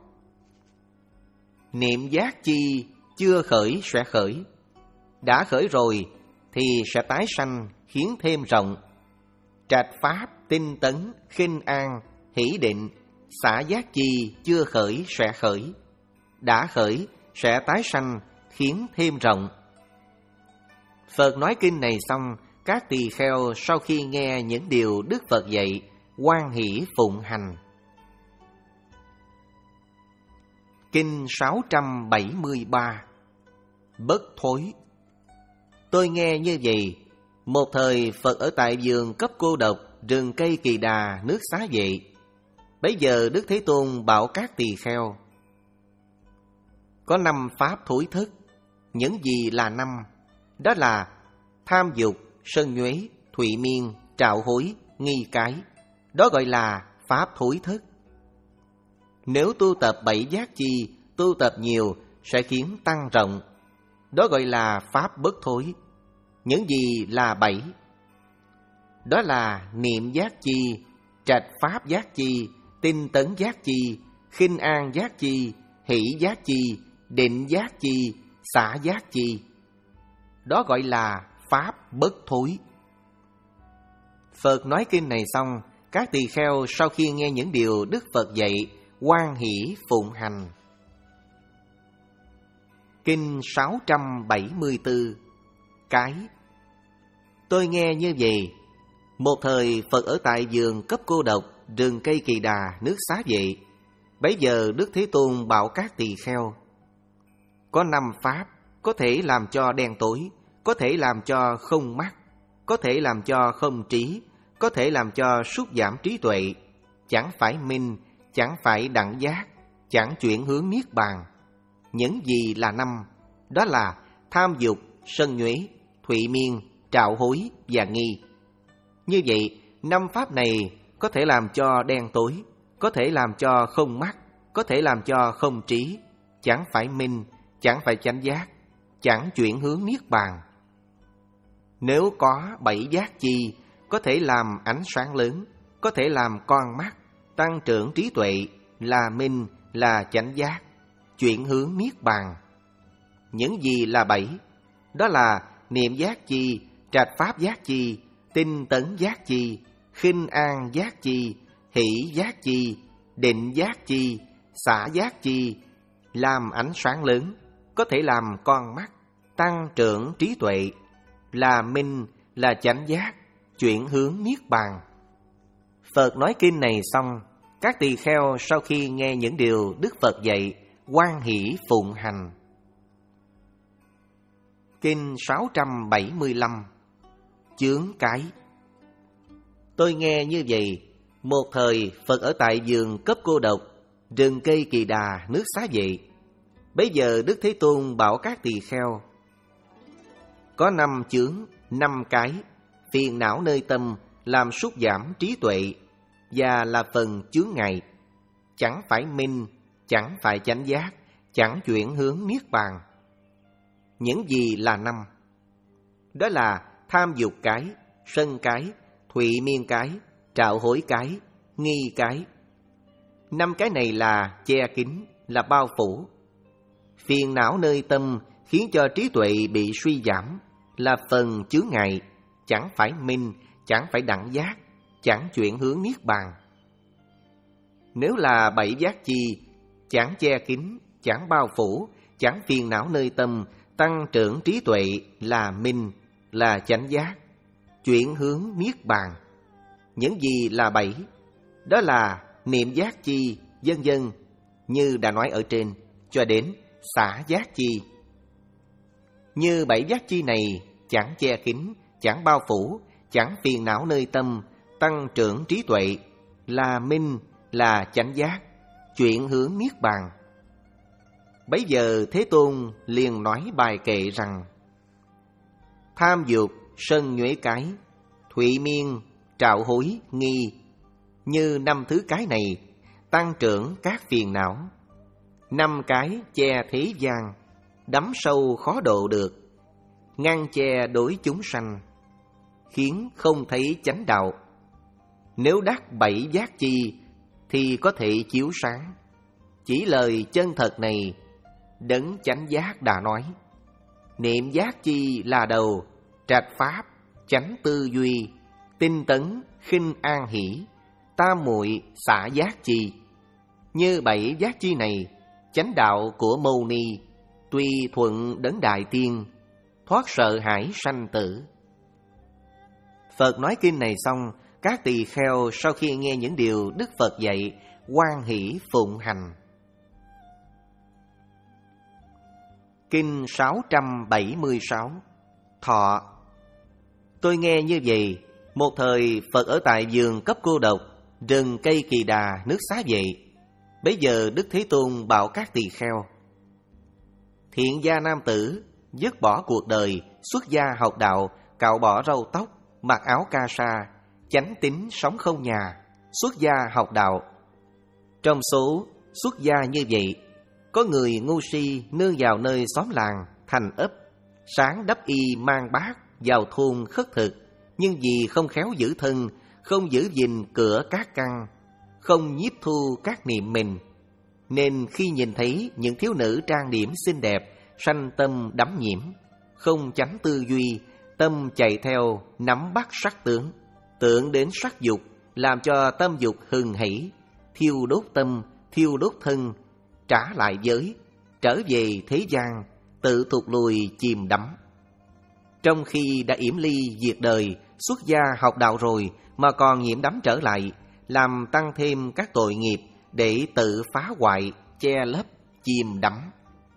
Niệm giác chi chưa khởi sẽ khởi. Đã khởi rồi thì sẽ tái sanh khiến thêm rộng. Trạch pháp, tinh tấn, khinh an, hỷ định, xả giác chi chưa khởi sẽ khởi. Đã khởi sẽ tái sanh khiến thêm rộng. Phật nói kinh này xong, các tỳ kheo sau khi nghe những điều Đức Phật dạy, hoan hỷ phụng hành. Kinh sáu trăm bảy mươi ba. Bất thối. Tôi nghe như vậy, một thời Phật ở tại vườn cấp cô độc, rừng cây Kỳ Đà, nước Xá Vệ. Bấy giờ Đức Thế Tôn bảo các tỳ kheo: có năm pháp thối thức. Những gì là năm? Đó là tham dục, sân nhuế, thụy miên, trạo hối, nghi cái. Đó gọi là pháp thối thức. Nếu tu tập bảy giác chi, tu tập nhiều sẽ khiến tăng rộng. Đó gọi là pháp bất thối. Những gì là bảy? Đó là niệm giác chi, trạch pháp giác chi, tinh tấn giác chi, khinh an giác chi, hỷ giác chi, định giác chi, xả giác chi. Đó gọi là pháp bất thối. Phật nói kinh này xong, các tỳ kheo sau khi nghe những điều Đức Phật dạy, hoan hỷ phụng hành. Kinh sáu trăm bảy mươi tư. Cái. Tôi nghe như vậy, một thời Phật ở tại vườn cấp cô độc, rừng cây Kỳ Đà, nước Xá Vệ. Bấy giờ Đức Thế Tôn bảo các tỳ kheo: có năm pháp có thể làm cho đen tối, có thể làm cho không mắt, có thể làm cho không trí, có thể làm cho sút giảm trí tuệ, chẳng phải minh, chẳng phải đẳng giác, chẳng chuyển hướng niết bàn. Những gì là năm? Đó là tham dục, sân nhuế, thụy miên, trạo hối và nghi. Như vậy, năm pháp này có thể làm cho đen tối, có thể làm cho không mắt, có thể làm cho không trí, chẳng phải minh, chẳng phải chánh giác, chẳng chuyển hướng niết bàn. Nếu có bảy giác chi, có thể làm ánh sáng lớn, có thể làm con mắt, tăng trưởng trí tuệ, là minh, là chánh giác, chuyển hướng niết bàn. Những gì là bảy? Đó là niệm giác chi, trạch pháp giác chi, tinh tấn giác chi, khinh an giác chi, hỷ giác chi, định giác chi, xả giác chi, làm ánh sáng lớn, có thể làm con mắt, tăng trưởng trí tuệ, là minh, là chánh giác, chuyển hướng niết bàn. Phật nói kinh này xong, các tỳ kheo sau khi nghe những điều Đức Phật dạy, hoan hỷ phụng hành. Kinh sáu trăm bảy mươi lăm. Chướng cái. Tôi nghe như vậy, một thời Phật ở tại vườn cấp cô độc, rừng cây Kỳ Đà, nước Xá Vệ. Bấy giờ Đức Thế Tôn bảo các tỳ kheo: có năm chướng, năm cái, phiền não nơi tâm, làm sút giảm trí tuệ, và là phần chướng ngại, chẳng phải minh, chẳng phải chánh giác, chẳng chuyển hướng niết bàn. Những gì là năm? Đó là tham dục cái, sân cái, thụy miên cái, trạo hối cái, nghi cái. Năm cái này là che kín, là bao phủ. Phiền não nơi tâm khiến cho trí tuệ bị suy giảm, là phần chướng ngại, chẳng phải minh, chẳng phải đẳng giác, chẳng chuyển hướng niết bàn. Nếu là bảy giác chi, chẳng che kín, chẳng bao phủ, chẳng phiền não nơi tâm, tăng trưởng trí tuệ, là minh, là chánh giác, chuyển hướng niết bàn. Những gì là bảy? Đó là niệm giác chi, vân vân, như đã nói ở trên, cho đến xả giác chi. Như bảy giác chi này chẳng che kín, chẳng bao phủ, chẳng phiền não nơi tâm, tăng trưởng trí tuệ, là minh, là chánh giác, chuyển hướng niết bàn. Bấy giờ Thế Tôn liền nói bài kệ rằng: tham dục, sân nhuế cái, thụy miên, trạo hối, nghi, như năm thứ cái này tăng trưởng các phiền não. Năm cái che thế gian, đắm sâu khó độ được, ngăn che đối chúng sanh, khiến không thấy chánh đạo. Nếu đắc bảy giác chi thì có thể chiếu sáng. Chỉ lời chân thật này, đấng chánh giác đã nói: niệm giác chi là đầu, trạch pháp, chánh tư duy, tinh tấn, khinh an hỷ, tam muội xả giác chi. Như bảy giác chi này, chánh đạo của Mâu Ni, tuy thuận đấng đại tiên, thoát sợ hãi sanh tử. Phật nói kinh này xong, các tỳ kheo sau khi nghe những điều Đức Phật dạy, hoan hỷ phụng hành. Kinh sáu trăm bảy mươi sáu. Thọ. Tôi nghe như vậy, một thời Phật ở tại vườn cấp cô độc, rừng cây Kỳ Đà, nước Xá Vệ. Bấy giờ Đức Thế Tôn bảo các tỳ kheo: thiện gia nam tử, dứt bỏ cuộc đời, xuất gia học đạo, cạo bỏ râu tóc, mặc áo ca sa, chánh tín sống không nhà, xuất gia học đạo. Trong số xuất gia như vậy, có người ngu si nương vào nơi xóm làng, thành ấp, sáng đắp y mang bát vào thôn khất thực, nhưng vì không khéo giữ thân, không giữ gìn cửa các căn, không nhiếp thu các niệm mình, nên khi nhìn thấy những thiếu nữ trang điểm xinh đẹp, sanh tâm đắm nhiễm, không chánh tư duy, tâm chạy theo nắm bắt sắc tướng, tưởng đến sắc dục, làm cho tâm dục hừng hỉ, thiêu đốt tâm, thiêu đốt thân, trả lại giới, trở về thế gian, tự thụt lùi chìm đắm. Trong khi đã yểm ly diệt đời, xuất gia học đạo rồi mà còn nhiễm đắm trở lại, làm tăng thêm các tội nghiệp để tự phá hoại, che lấp, chìm đắm.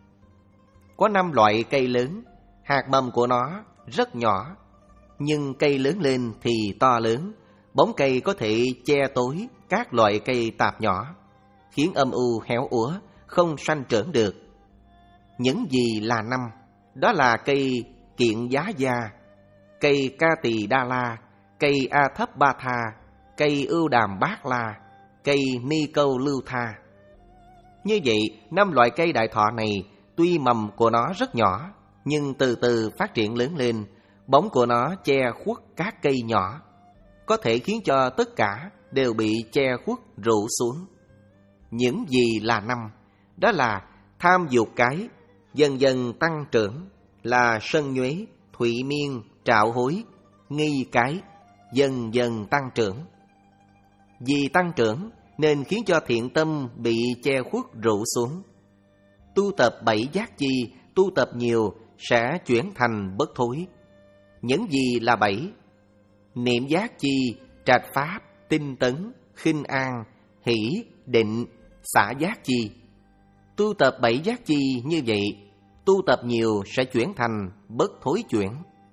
Có năm loại cây lớn, hạt mầm của nó rất nhỏ, nhưng cây lớn lên thì to lớn, bóng cây có thể che tối các loại cây tạp nhỏ, khiến âm u héo úa, không sanh trưởng được. Những gì là năm? Đó là cây Kiện Giá Gia, cây Ca Tỳ Đa La, cây A Thấp Ba Tha, cây Ưu Đàm Bát La, cây Ni Câu Lưu Tha. Như vậy, năm loại cây đại thọ này, tuy mầm của nó rất nhỏ, nhưng từ từ phát triển lớn lên, bóng của nó che khuất các cây nhỏ, có thể khiến cho tất cả đều bị che khuất rủ xuống. Những gì là năm? Đó là tham dục cái, dần dần tăng trưởng, là sân nhuế, thụy miên, trạo hối, nghi cái, dần dần tăng trưởng. Vì tăng trưởng nên khiến cho thiện tâm bị che khuất rủ xuống. Tu tập bảy giác chi, tu tập nhiều sẽ chuyển thành bất thối. Những gì là bảy? Niệm giác chi, trạch pháp, tinh tấn, khinh an, hỷ, định, xả giác chi. Tu tập bảy giác chi như vậy, tu tập nhiều sẽ chuyển thành bất thối chuyển.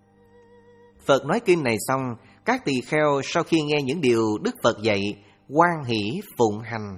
Phật nói kinh này xong, các tỳ kheo sau khi nghe những điều Đức Phật dạy, hoan hỷ phụng hành.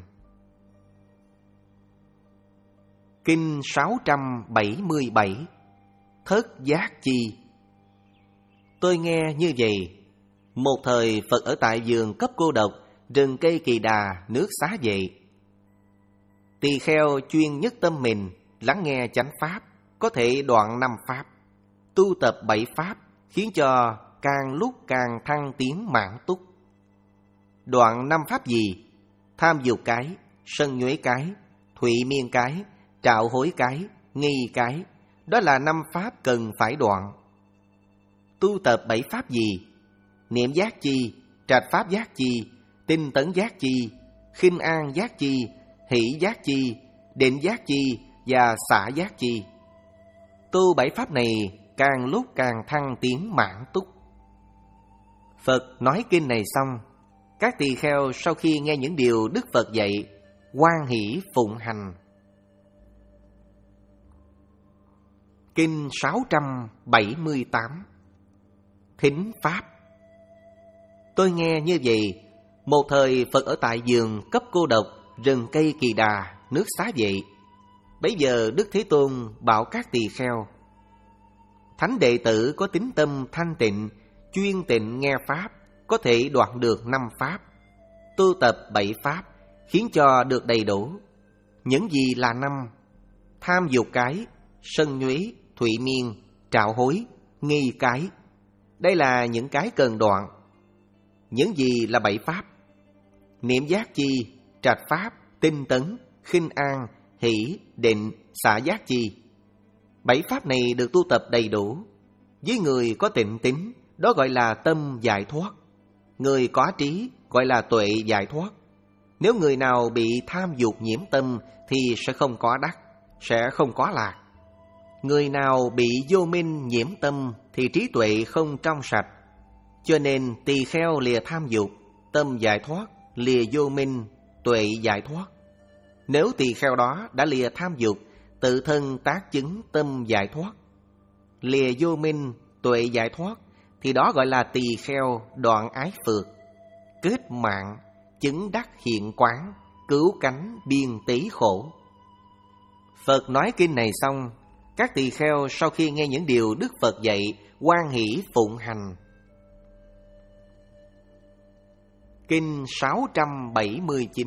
Kinh sáu trăm bảy mươi bảy. Thất giác chi. Tôi nghe như vậy, một thời Phật ở tại vườn cấp cô độc, rừng cây Kỳ Đà, nước Xá Vệ. Tỳ kheo chuyên nhất tâm mình, lắng nghe chánh pháp, có thể đoạn năm pháp, tu tập bảy pháp, khiến cho càng lúc càng thăng tiến mãn túc. Đoạn năm pháp gì? Tham dục cái, sân nhuế cái, thụy miên cái, trạo hối cái, nghi cái. Đó là năm pháp cần phải đoạn. Tu tập bảy pháp gì? Niệm giác chi, trạch pháp giác chi, tinh tấn giác chi, khinh an giác chi, hỷ giác chi, định giác chi và xả giác chi. Tu bảy pháp này càng lúc càng thăng tiến mãn túc. Phật nói kinh này xong, các tỳ kheo sau khi nghe những điều Đức Phật dạy, hoan hỷ phụng hành. Kinh sáu trăm bảy mươi tám. Thính pháp. Tôi nghe như vậy, một thời Phật ở tại vườn cấp cô độc, rừng cây Kỳ Đà, nước Xá Vệ. Bấy giờ Đức Thế Tôn bảo các tỳ kheo: thánh đệ tử có tín tâm thanh tịnh, chuyên tịnh nghe pháp, có thể đoạn được năm pháp, tu tập bảy pháp, khiến cho được đầy đủ. Những gì là năm? Tham dục cái, sân nhuế, thụy miên, trạo hối, nghi cái. Đây là những cái cần đoạn. Những gì là bảy pháp? Niệm giác chi, trạch pháp, tinh tấn, khinh an, hỷ, định, xả giác chi. Bảy pháp này được tu tập đầy đủ. Với người có tịnh tín, đó gọi là tâm giải thoát. Người có trí gọi là tuệ giải thoát. Nếu người nào bị tham dục nhiễm tâm thì sẽ không có đắc, sẽ không có lạc. Người nào bị vô minh nhiễm tâm thì trí tuệ không trong sạch. Cho nên tỳ kheo lìa tham dục, tâm giải thoát, lìa vô minh, tuệ giải thoát. Nếu tỳ kheo đó đã lìa tham dục, tự thân tác chứng tâm giải thoát, lìa vô minh, tuệ giải thoát, thì đó gọi là tỳ kheo đoạn ái phược, kết mạng, chứng đắc hiện quán, cứu cánh biên tí khổ. Phật nói kinh này xong, các tỳ kheo sau khi nghe những điều Đức Phật dạy, hoan hỷ phụng hành. Kinh sáu trăm bảy mươi chín.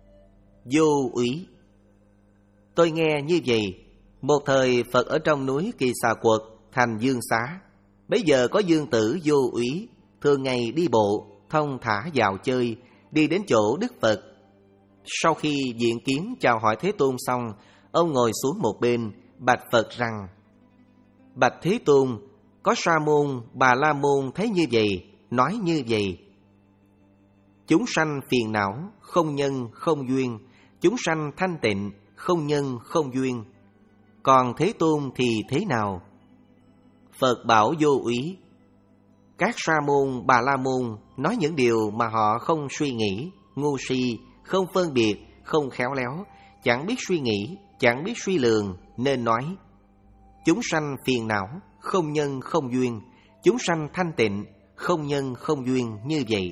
Vô úy. Tôi nghe như vậy, một thời Phật ở trong núi Kỳ Xà Quật, thành Dương Xá. Bấy giờ có dương tử Vô Úy, thường ngày đi bộ, thông thả dạo chơi, đi đến chỗ Đức Phật. Sau khi diện kiến chào hỏi Thế Tôn xong, ông ngồi xuống một bên, bạch Phật rằng: Bạch Thế Tôn, có Sa môn, Bà La môn thấy như vậy, nói như vậy: chúng sanh phiền não, không nhân không duyên, chúng sanh thanh tịnh, không nhân không duyên. Còn Thế Tôn thì thế nào? Phật bảo Vô Úy: các Sa môn, Bà La môn nói những điều mà họ không suy nghĩ, ngu si, không phân biệt, không khéo léo, chẳng biết suy nghĩ, chẳng biết suy lường, nên nói: chúng sanh phiền não, không nhân không duyên, chúng sanh thanh tịnh, không nhân không duyên như vậy.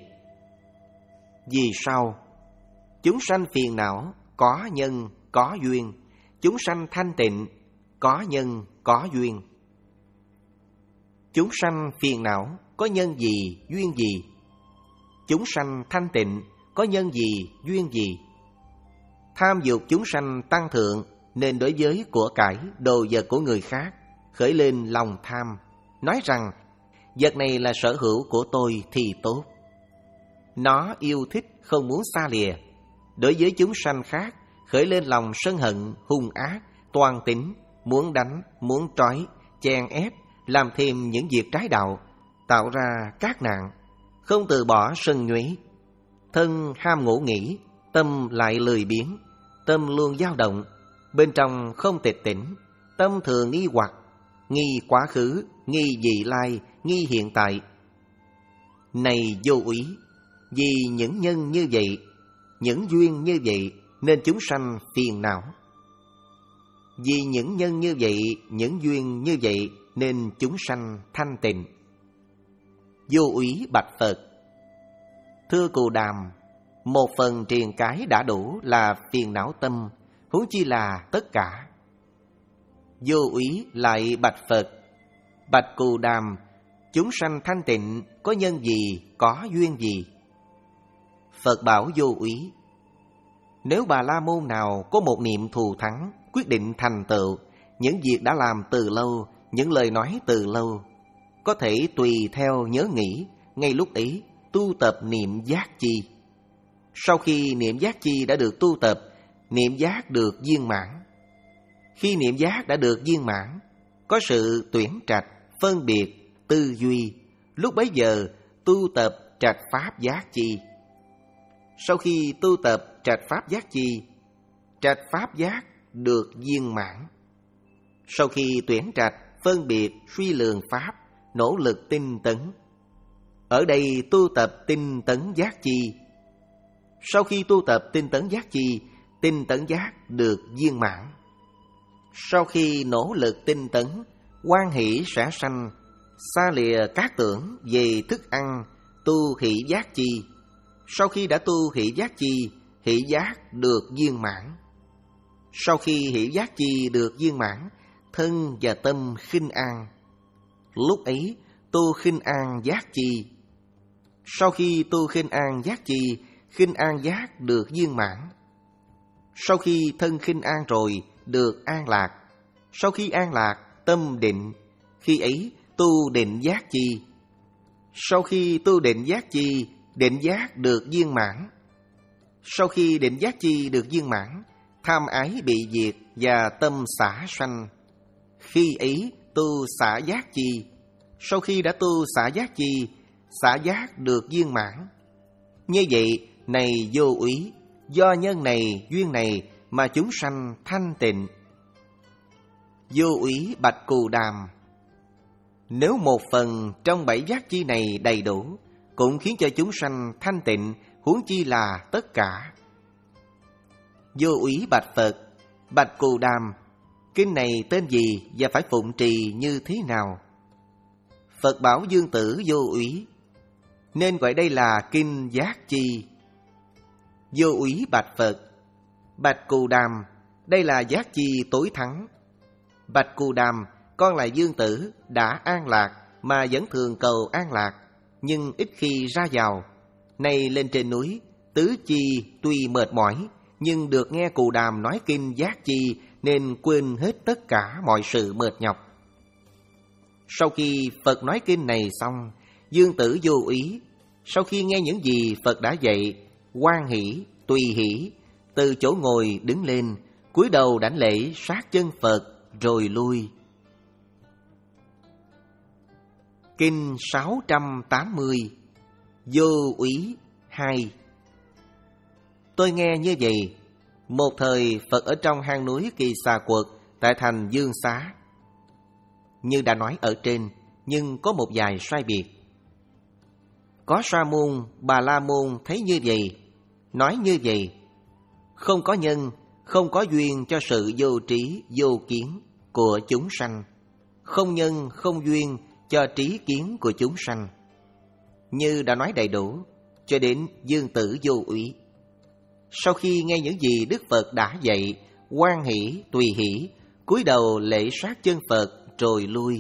Vì sao? Chúng sanh phiền não, có nhân, có duyên. Chúng sanh thanh tịnh, có nhân, có duyên. Chúng sanh phiền não, có nhân gì, duyên gì? Chúng sanh thanh tịnh, có nhân gì, duyên gì? Tham dục chúng sanh tăng thượng, nên đối với của cải, đồ vật của người khác, khởi lên lòng tham, nói rằng: vật này là sở hữu của tôi thì tốt. Nó yêu thích, không muốn xa lìa. Đối với chúng sanh khác, khởi lên lòng sân hận, hung ác, toan tính, muốn đánh, muốn trói, chèn ép, làm thêm những việc trái đạo, tạo ra các nạn, không từ bỏ sân nhuế. Thân ham ngủ nghỉ, tâm lại lười biếng, tâm luôn dao động, bên trong không tịch tỉnh, tâm thường nghi hoặc, nghi quá khứ, nghi vị lai, nghi hiện tại. Này Vô Úy, vì những nhân như vậy, những duyên như vậy, nên chúng sanh phiền não. Vì những nhân như vậy, những duyên như vậy, nên chúng sanh thanh tịnh. Vô Úy bạch Phật: thưa Cù Đàm, một phần triền cái đã đủ là phiền não tâm, huống chi là tất cả. Vô Úy lại bạch Phật: bạch Cù Đàm, chúng sanh thanh tịnh có nhân gì, có duyên gì? Phật bảo Vô Úy: nếu Bà La môn nào có một niệm thù thắng, quyết định thành tựu, những việc đã làm từ lâu, những lời nói từ lâu, có thể tùy theo nhớ nghĩ, ngay lúc ấy tu tập niệm giác chi. Sau khi niệm giác chi đã được tu tập, niệm giác được viên mãn. Khi niệm giác đã được viên mãn, có sự tuyển trạch, phân biệt, tư duy, lúc bấy giờ tu tập trạch pháp giác chi. Sau khi tu tập trạch pháp giác chi, trạch pháp giác được viên mãn. Sau khi tuyển trạch, phân biệt, suy lường pháp, nỗ lực tinh tấn. Ở đây tu tập tinh tấn giác chi. Sau khi tu tập tinh tấn giác chi, tinh tấn giác được viên mãn. Sau khi nỗ lực tinh tấn, hoan hỷ sẽ sanh, xa lìa các tưởng về thức ăn, tu hỷ giác chi. Sau khi đã tu hỷ giác chi, hỷ giác được viên mãn. Sau khi hỷ giác chi được viên mãn, thân và tâm khinh an. Lúc ấy tu khinh an giác chi. Sau khi tu khinh an giác chi, khinh an giác được viên mãn. Sau khi thân khinh an rồi, được an lạc. Sau khi an lạc, tâm định, khi ấy tu định giác chi. Sau khi tu định giác chi, định giác được viên mãn. Sau khi định giác chi được viên mãn, tham ái bị diệt và tâm xả sanh. Khi ấy tu xả giác chi. Sau khi đã tu xả giác chi, xả giác được viên mãn. Như vậy, này vô úy, do nhân này, duyên này mà chúng sanh thanh tịnh. Vô úy bạch Cù Đàm: nếu một phần trong bảy giác chi này đầy đủ, cũng khiến cho chúng sanh thanh tịnh, huống chi là tất cả. Vô úy bạch Phật: bạch Cù Đàm, kinh này tên gì và phải phụng trì như thế nào? Phật bảo Dương Tử vô úy: nên gọi đây là kinh giác chi. Vô úy bạch Phật: bạch Cù Đàm, đây là giác chi tối thắng. Bạch Cù Đàm, con là Dương Tử, đã an lạc mà vẫn thường cầu an lạc, nhưng ít khi ra vào. Nay lên trên núi, tứ chi tuy mệt mỏi, nhưng được nghe Cù Đàm nói kinh giác chi nên quên hết tất cả mọi sự mệt nhọc. Sau khi Phật nói kinh này xong, Dương Tử vô úy, sau khi nghe những gì Phật đã dạy, hoan hỷ, tùy hỷ, từ chỗ ngồi đứng lên, cúi đầu đảnh lễ sát chân Phật rồi lui. Kinh sáu trăm tám mươi. Vô úy hai. Tôi nghe như vậy. Một thời Phật ở trong hang núi Kỳ Xà Quật tại thành Dương Xá. Như đã nói ở trên, nhưng có một vài sai biệt. Có Sa Môn, Bà La Môn thấy như vậy, nói như vậy: không có nhân, không có duyên cho sự vô trí, vô kiến của chúng sanh, không nhân, không duyên cho trí kiến của chúng sanh. Như đã nói đầy đủ, cho đến Dương Tử vô úy. Sau khi nghe những gì Đức Phật đã dạy, hoan hỷ, tùy hỷ, cúi đầu lễ sát chân Phật rồi lui.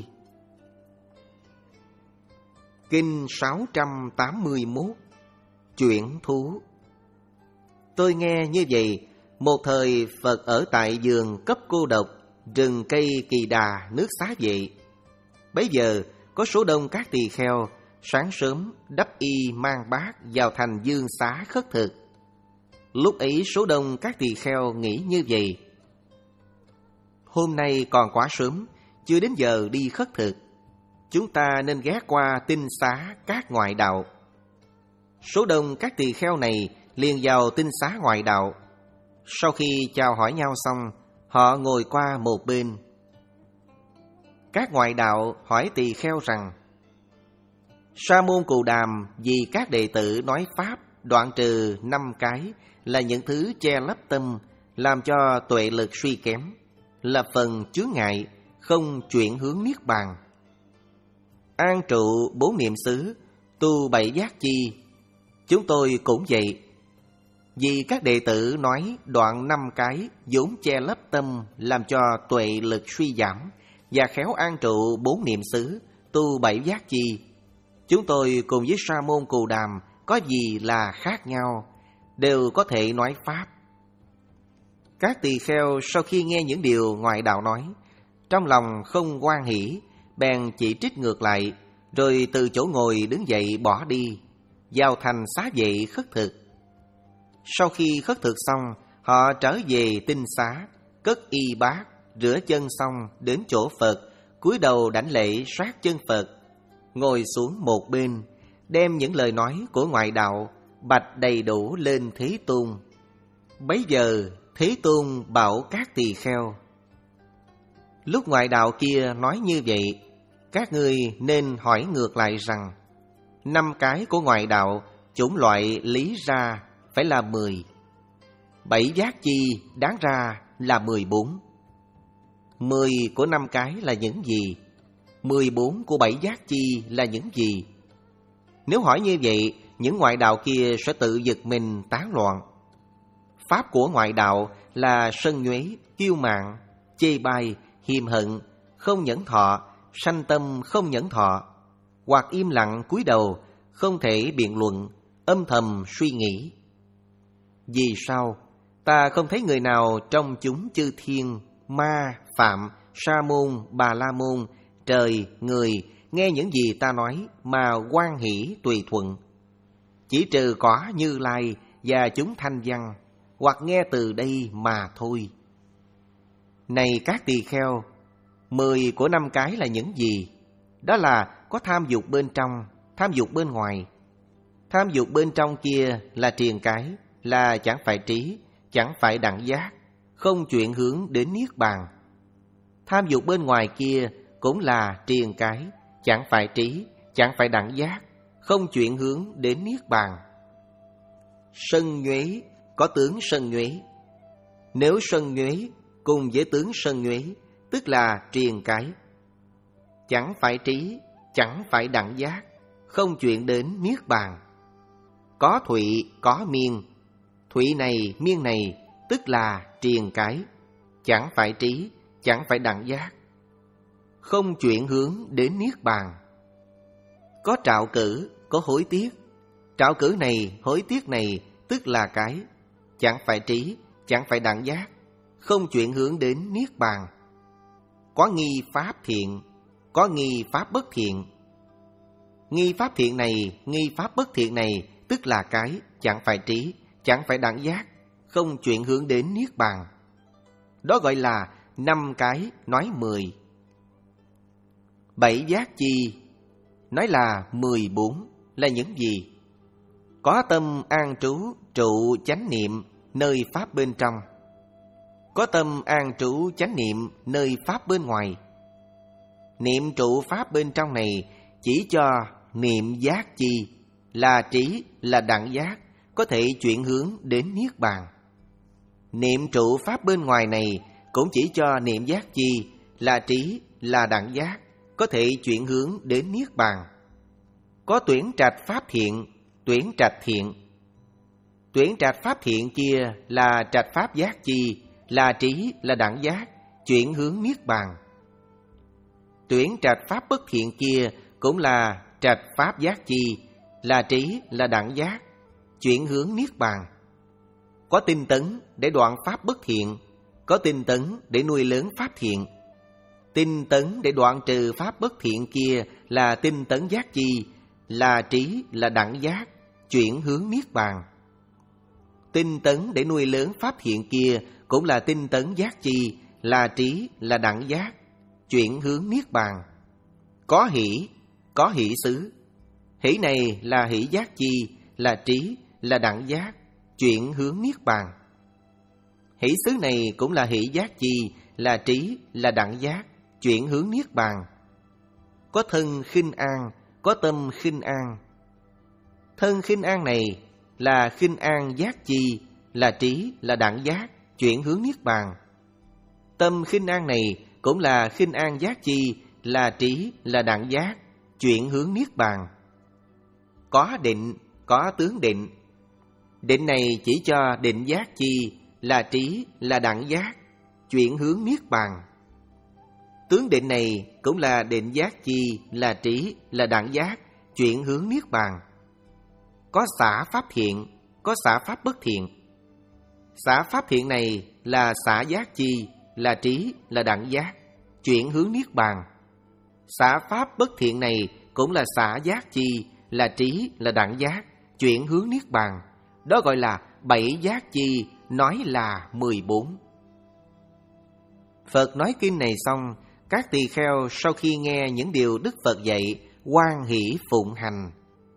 Kinh sáu trăm tám mươi mốt. Chuyển thú. Tôi nghe như vậy. Một thời Phật ở tại vườn cấp cô độc, rừng cây Kỳ Đà, nước Xá Vệ. Bấy giờ có số đông các tỳ kheo sáng sớm đắp y mang bát vào thành Dương Xá khất thực. Lúc ấy số đông các tỳ kheo nghĩ như vậy: hôm nay còn quá sớm, chưa đến giờ đi khất thực, chúng ta nên ghé qua tinh xá các ngoại đạo. Số đông các tỳ kheo này liền vào tinh xá ngoại đạo. Sau khi chào hỏi nhau xong, họ ngồi qua một bên. Các ngoại đạo hỏi tỳ kheo rằng: Sa môn Cù Đàm vì các đệ tử nói pháp đoạn trừ năm cái là những thứ che lấp tâm, làm cho tuệ lực suy kém, là phần chướng ngại, không chuyển hướng niết bàn. An trụ bốn niệm xứ, tu bảy giác chi. Chúng tôi cũng vậy. Vì các đệ tử nói đoạn năm cái vốn che lấp tâm, làm cho tuệ lực suy giảm, và khéo an trụ bốn niệm xứ, tu bảy giác chi. Chúng tôi cùng với Sa môn Cù Đàm có gì là khác nhau, đều có thể nói pháp. Các tỳ kheo sau khi nghe những điều ngoại đạo nói, trong lòng không hoan hỷ, bèn chỉ trích ngược lại, rồi từ chỗ ngồi đứng dậy bỏ đi, vào thành Xá Vệ khất thực. Sau khi khất thực xong, họ trở về tinh xá, cất y bát, rửa chân xong đến chỗ Phật, cúi đầu đảnh lễ sát chân Phật, ngồi xuống một bên, đem những lời nói của ngoại đạo bạch đầy đủ lên Thế Tôn. Bấy giờ Thế Tôn bảo các tỳ kheo: lúc ngoại đạo kia nói như vậy, các ngươi nên hỏi ngược lại rằng, năm cái của ngoại đạo chủng loại lý ra phải là mười, bảy giác chi đáng ra là mười bốn. Mười của năm cái là những gì? Mười bốn của bảy giác chi là những gì? Nếu hỏi như vậy, những ngoại đạo kia sẽ tự giật mình tán loạn. Pháp của ngoại đạo là sân nhuế, kiêu mạn, chê bai, hiềm hận, không nhẫn thọ, sanh tâm không nhẫn thọ, hoặc im lặng cúi đầu, không thể biện luận, âm thầm suy nghĩ. Vì sao ta không thấy người nào trong chúng chư thiên, ma, phạm Sa môn, Bà La môn, trời, người nghe những gì ta nói mà hoan hỷ tùy thuận. Chỉ trừ có Như Lai và chúng thanh văn, hoặc nghe từ đây mà thôi. Này các tỳ kheo, mười của năm cái là những gì? Đó là có tham dục bên trong, tham dục bên ngoài. Tham dục bên trong kia là triền cái, là chẳng phải trí, chẳng phải đẳng giác, không chuyển hướng đến niết bàn. Tham dục bên ngoài kia cũng là triền cái, chẳng phải trí, chẳng phải đẳng giác, không chuyển hướng đến niết bàn. Sân nhuế có tướng sân nhuế. Nếu sân nhuế cùng với tướng sân nhuế, tức là triền cái, chẳng phải trí, chẳng phải đẳng giác, không chuyển đến niết bàn. Có thụy, có miên. Thụy này, miên này, tức là triền cái, chẳng phải trí, chẳng phải đẳng giác, không chuyển hướng đến niết bàn. Có trạo cử, có hối tiếc. Trạo cử này, hối tiếc này, tức là cái, chẳng phải trí, chẳng phải đẳng giác, không chuyển hướng đến niết bàn. Có nghi pháp thiện, có nghi pháp bất thiện. Nghi pháp thiện này, nghi pháp bất thiện này, tức là cái, chẳng phải trí, chẳng phải đẳng giác, không chuyển hướng đến niết bàn. Đó gọi là năm cái nói mười. Bảy giác chi nói là mười bốn là những gì? Có tâm an trú, trụ chánh niệm nơi pháp bên trong. Có tâm an trú chánh niệm nơi pháp bên ngoài. Niệm trụ pháp bên trong này chỉ cho niệm giác chi, là trí, là đẳng giác, có thể chuyển hướng đến niết bàn. Niệm trụ pháp bên ngoài này cũng chỉ cho niệm giác chi, là trí, là đẳng giác, có thể chuyển hướng đến niết bàn. Có tuyển trạch pháp thiện, tuyển trạch thiện. Tuyển trạch pháp thiện kia là trạch pháp giác chi, là trí, là đẳng giác, chuyển hướng niết bàn. Tuyển trạch pháp bất thiện kia cũng là trạch pháp giác chi, là trí, là đẳng giác, chuyển hướng niết bàn. Có tinh tấn để đoạn pháp bất thiện, có tinh tấn để nuôi lớn pháp thiện. Tinh tấn để đoạn trừ pháp bất thiện kia là tinh tấn giác chi, là trí, là đẳng giác, chuyển hướng niết bàn. Tinh tấn để nuôi lớn pháp thiện kia cũng là tinh tấn giác chi, là trí, là đẳng giác, chuyển hướng niết bàn. Có hỷ, có hỷ xứ. Hỷ này là hỷ giác chi, là trí, là đẳng giác, chuyển hướng niết bàn. Hỷ xứ này cũng là hỷ giác chi, là trí, là đẳng giác, chuyển hướng niết bàn. Có thân khinh an, có tâm khinh an. Thân khinh an này là khinh an giác chi, là trí, là đẳng giác, chuyển hướng niết bàn. Tâm khinh an này cũng là khinh an giác chi, là trí, là đẳng giác, chuyển hướng niết bàn. Có định, có tướng định. Định này chỉ cho định giác chi, là trí, là đẳng giác, chuyển hướng niết bàn. Tướng định này cũng là định giác chi, là trí, là đẳng giác, chuyển hướng niết bàn. Có xả pháp thiện, có xả pháp bất thiện. Xả pháp thiện này là xả giác chi, là trí, là đẳng giác, chuyển hướng niết bàn. Xả pháp bất thiện này cũng là xả giác chi, là trí, là đẳng giác, chuyển hướng niết bàn. Đó gọi là bảy giác chi, nói là mười bốn. Phật nói kinh này xong, các tỳ kheo sau khi nghe những điều Đức Phật dạy, hoan hỷ phụng hành.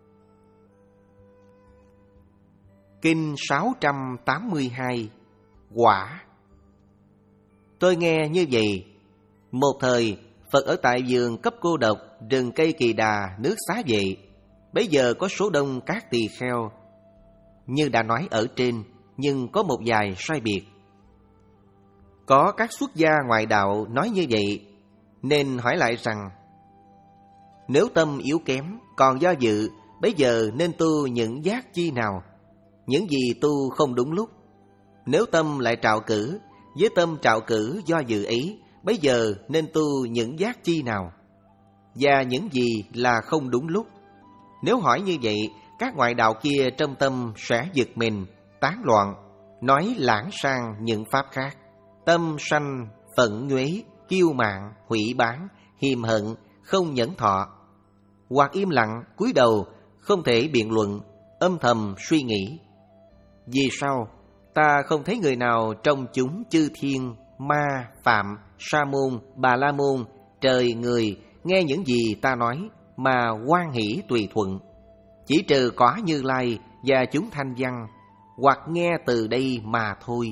Kinh sáu trăm tám mươi hai. Quả. Tôi nghe như vậy. Một thời, Phật ở tại vườn cấp cô độc, rừng cây Kỳ Đà, nước Xá Vệ. Bấy giờ có số đông các tỳ kheo. Như đã nói ở trên, nhưng có một vài sai biệt. Có các xuất gia ngoại đạo nói như vậy, nên hỏi lại rằng: nếu tâm yếu kém, còn do dự, bấy giờ nên tu những giác chi nào? Những gì tu không đúng lúc? Nếu tâm lại trạo cử, với tâm trạo cử do dự ấy, bấy giờ nên tu những giác chi nào? Và những gì là không đúng lúc? Nếu hỏi như vậy, các ngoại đạo kia trong tâm sẽ giật mình, tán loạn, nói lãng sang những pháp khác. Tâm sanh phẫn nhuế, kiêu mạn, hủy bán, hiềm hận, không nhẫn thọ. Hoặc im lặng, cúi đầu, không thể biện luận, âm thầm suy nghĩ. Vì sao ta không thấy người nào trong chúng chư thiên, ma, phạm, sa môn, bà la môn, trời, người nghe những gì ta nói mà hoan hỷ tùy thuận, chỉ trừ có Như Lai và chúng thanh văn, hoặc nghe từ đây mà thôi.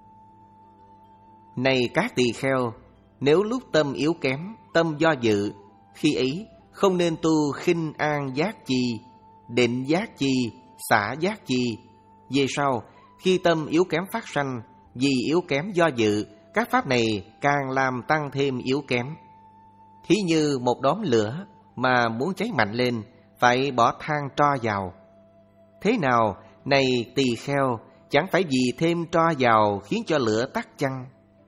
Này các tỳ kheo, nếu lúc tâm yếu kém, tâm do dự, khi ấy không nên tu khinh an giác chi, định giác chi, xả giác chi. Về sau, khi tâm yếu kém phát sanh, vì yếu kém do dự, các pháp này càng làm tăng thêm yếu kém. Thí như một đốm lửa mà muốn cháy mạnh lên, phải bỏ than tro vào. Thế nào, này tỳ kheo, chẳng phải vì thêm tro vào khiến cho lửa tắt chăng?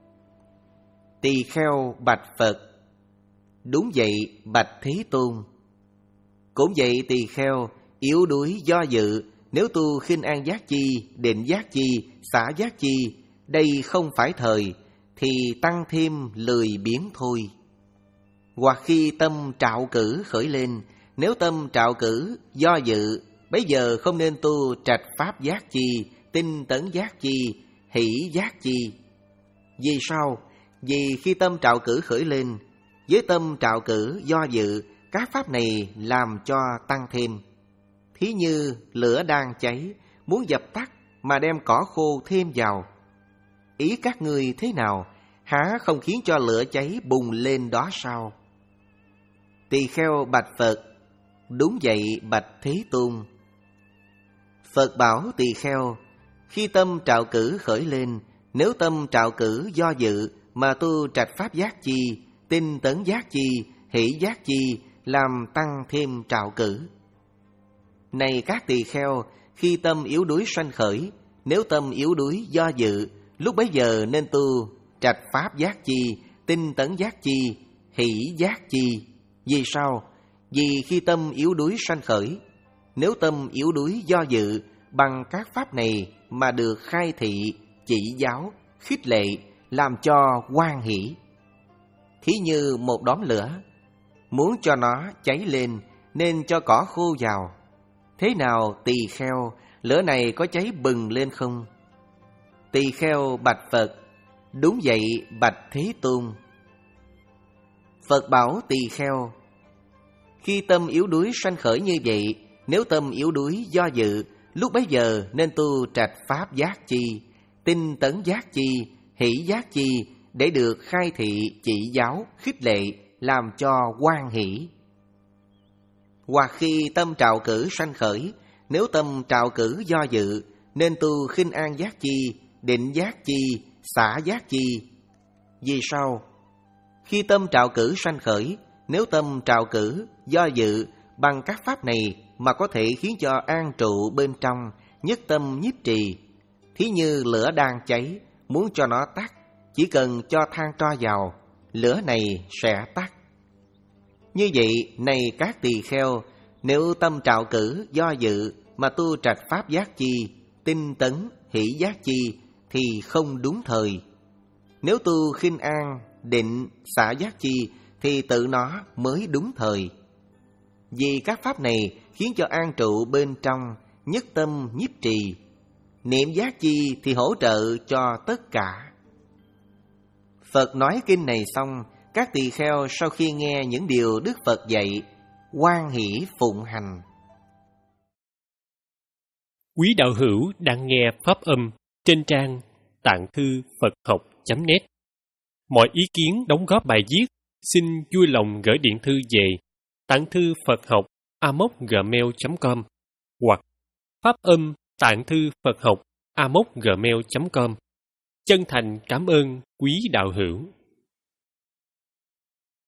Tỳ kheo bạch Phật: Đúng vậy, bạch Thế Tôn. Cũng vậy tỳ kheo, yếu đuối do dự, nếu tu khinh an giác chi, định giác chi, xả giác chi, đây không phải thời, thì tăng thêm lười biếng thôi. Hoặc khi tâm trạo cử khởi lên, nếu tâm trạo cử do dự, bấy giờ không nên tu trạch pháp giác chi, tinh tấn giác chi, hỷ giác chi. Vì sao? Vì khi tâm trạo cử khởi lên, với tâm trạo cử do dự, các pháp này làm cho tăng thêm. Thí như lửa đang cháy, muốn dập tắt mà đem cỏ khô thêm vào. Ý các ngươi thế nào, há không khiến cho lửa cháy bùng lên đó sao? Tỳ kheo bạch Phật: Đúng vậy, bạch Thế Tôn. Phật bảo tỳ kheo: Khi tâm trạo cử khởi lên, nếu tâm trạo cử do dự mà tu trạch pháp giác chi, tinh tấn giác chi, hỷ giác chi, làm tăng thêm trạo cử. Này các tỳ kheo, khi tâm yếu đuối sanh khởi, nếu tâm yếu đuối do dự, lúc bấy giờ nên tu trạch pháp giác chi, tinh tấn giác chi, hỷ giác chi. Vì sao? Vì khi tâm yếu đuối sanh khởi, nếu tâm yếu đuối do dự, bằng các pháp này mà được khai thị, chỉ giáo, khích lệ, làm cho hoan hỷ. Thí như một đốm lửa, muốn cho nó cháy lên nên cho cỏ khô vào. Thế nào tỳ kheo, lửa này có cháy bừng lên không? Tỳ kheo bạch Phật: Đúng vậy, bạch Thế Tôn. Phật bảo tỳ kheo: Khi tâm yếu đuối sanh khởi như vậy, nếu tâm yếu đuối do dự, lúc bấy giờ nên tu trạch pháp giác chi, tinh tấn giác chi, hỷ giác chi, để được khai thị, chỉ giáo, khích lệ, làm cho hoan hỷ. Hoặc khi tâm trạo cử sanh khởi, nếu tâm trạo cử do dự, nên tu khinh an giác chi, định giác chi, xả giác chi. Vì sao? Khi tâm trạo cử sanh khởi, nếu tâm trạo cử do dự, bằng các pháp này mà có thể khiến cho an trụ bên trong, nhất tâm nhiếp trì. Thí như lửa đang cháy, muốn cho nó tắt, chỉ cần cho than tro vào, lửa này sẽ tắt. Như vậy, này các tỳ kheo, nếu tâm trạo cử do dự mà tu trạch pháp giác chi, tinh tấn, hỷ giác chi, thì không đúng thời. Nếu tu khinh an, định, xả giác chi, thì tự nó mới đúng thời. Vì các pháp này khiến cho an trụ bên trong, nhất tâm nhiếp trì. Niệm giác chi thì hỗ trợ cho tất cả. Phật nói kinh này xong, các tỳ kheo sau khi nghe những điều Đức Phật dạy, hoan hỷ phụng hành. Quý đạo hữu đang nghe pháp âm trên trang tạng thư Phật học chấm net. Mọi ý kiến đóng góp bài viết xin vui lòng gửi điện thư về tạng thư Phật học a m o gmail chấm com hoặc pháp âm tạng thư Phật học a m o gmail chấm com. Chân thành cảm ơn quý đạo hữu.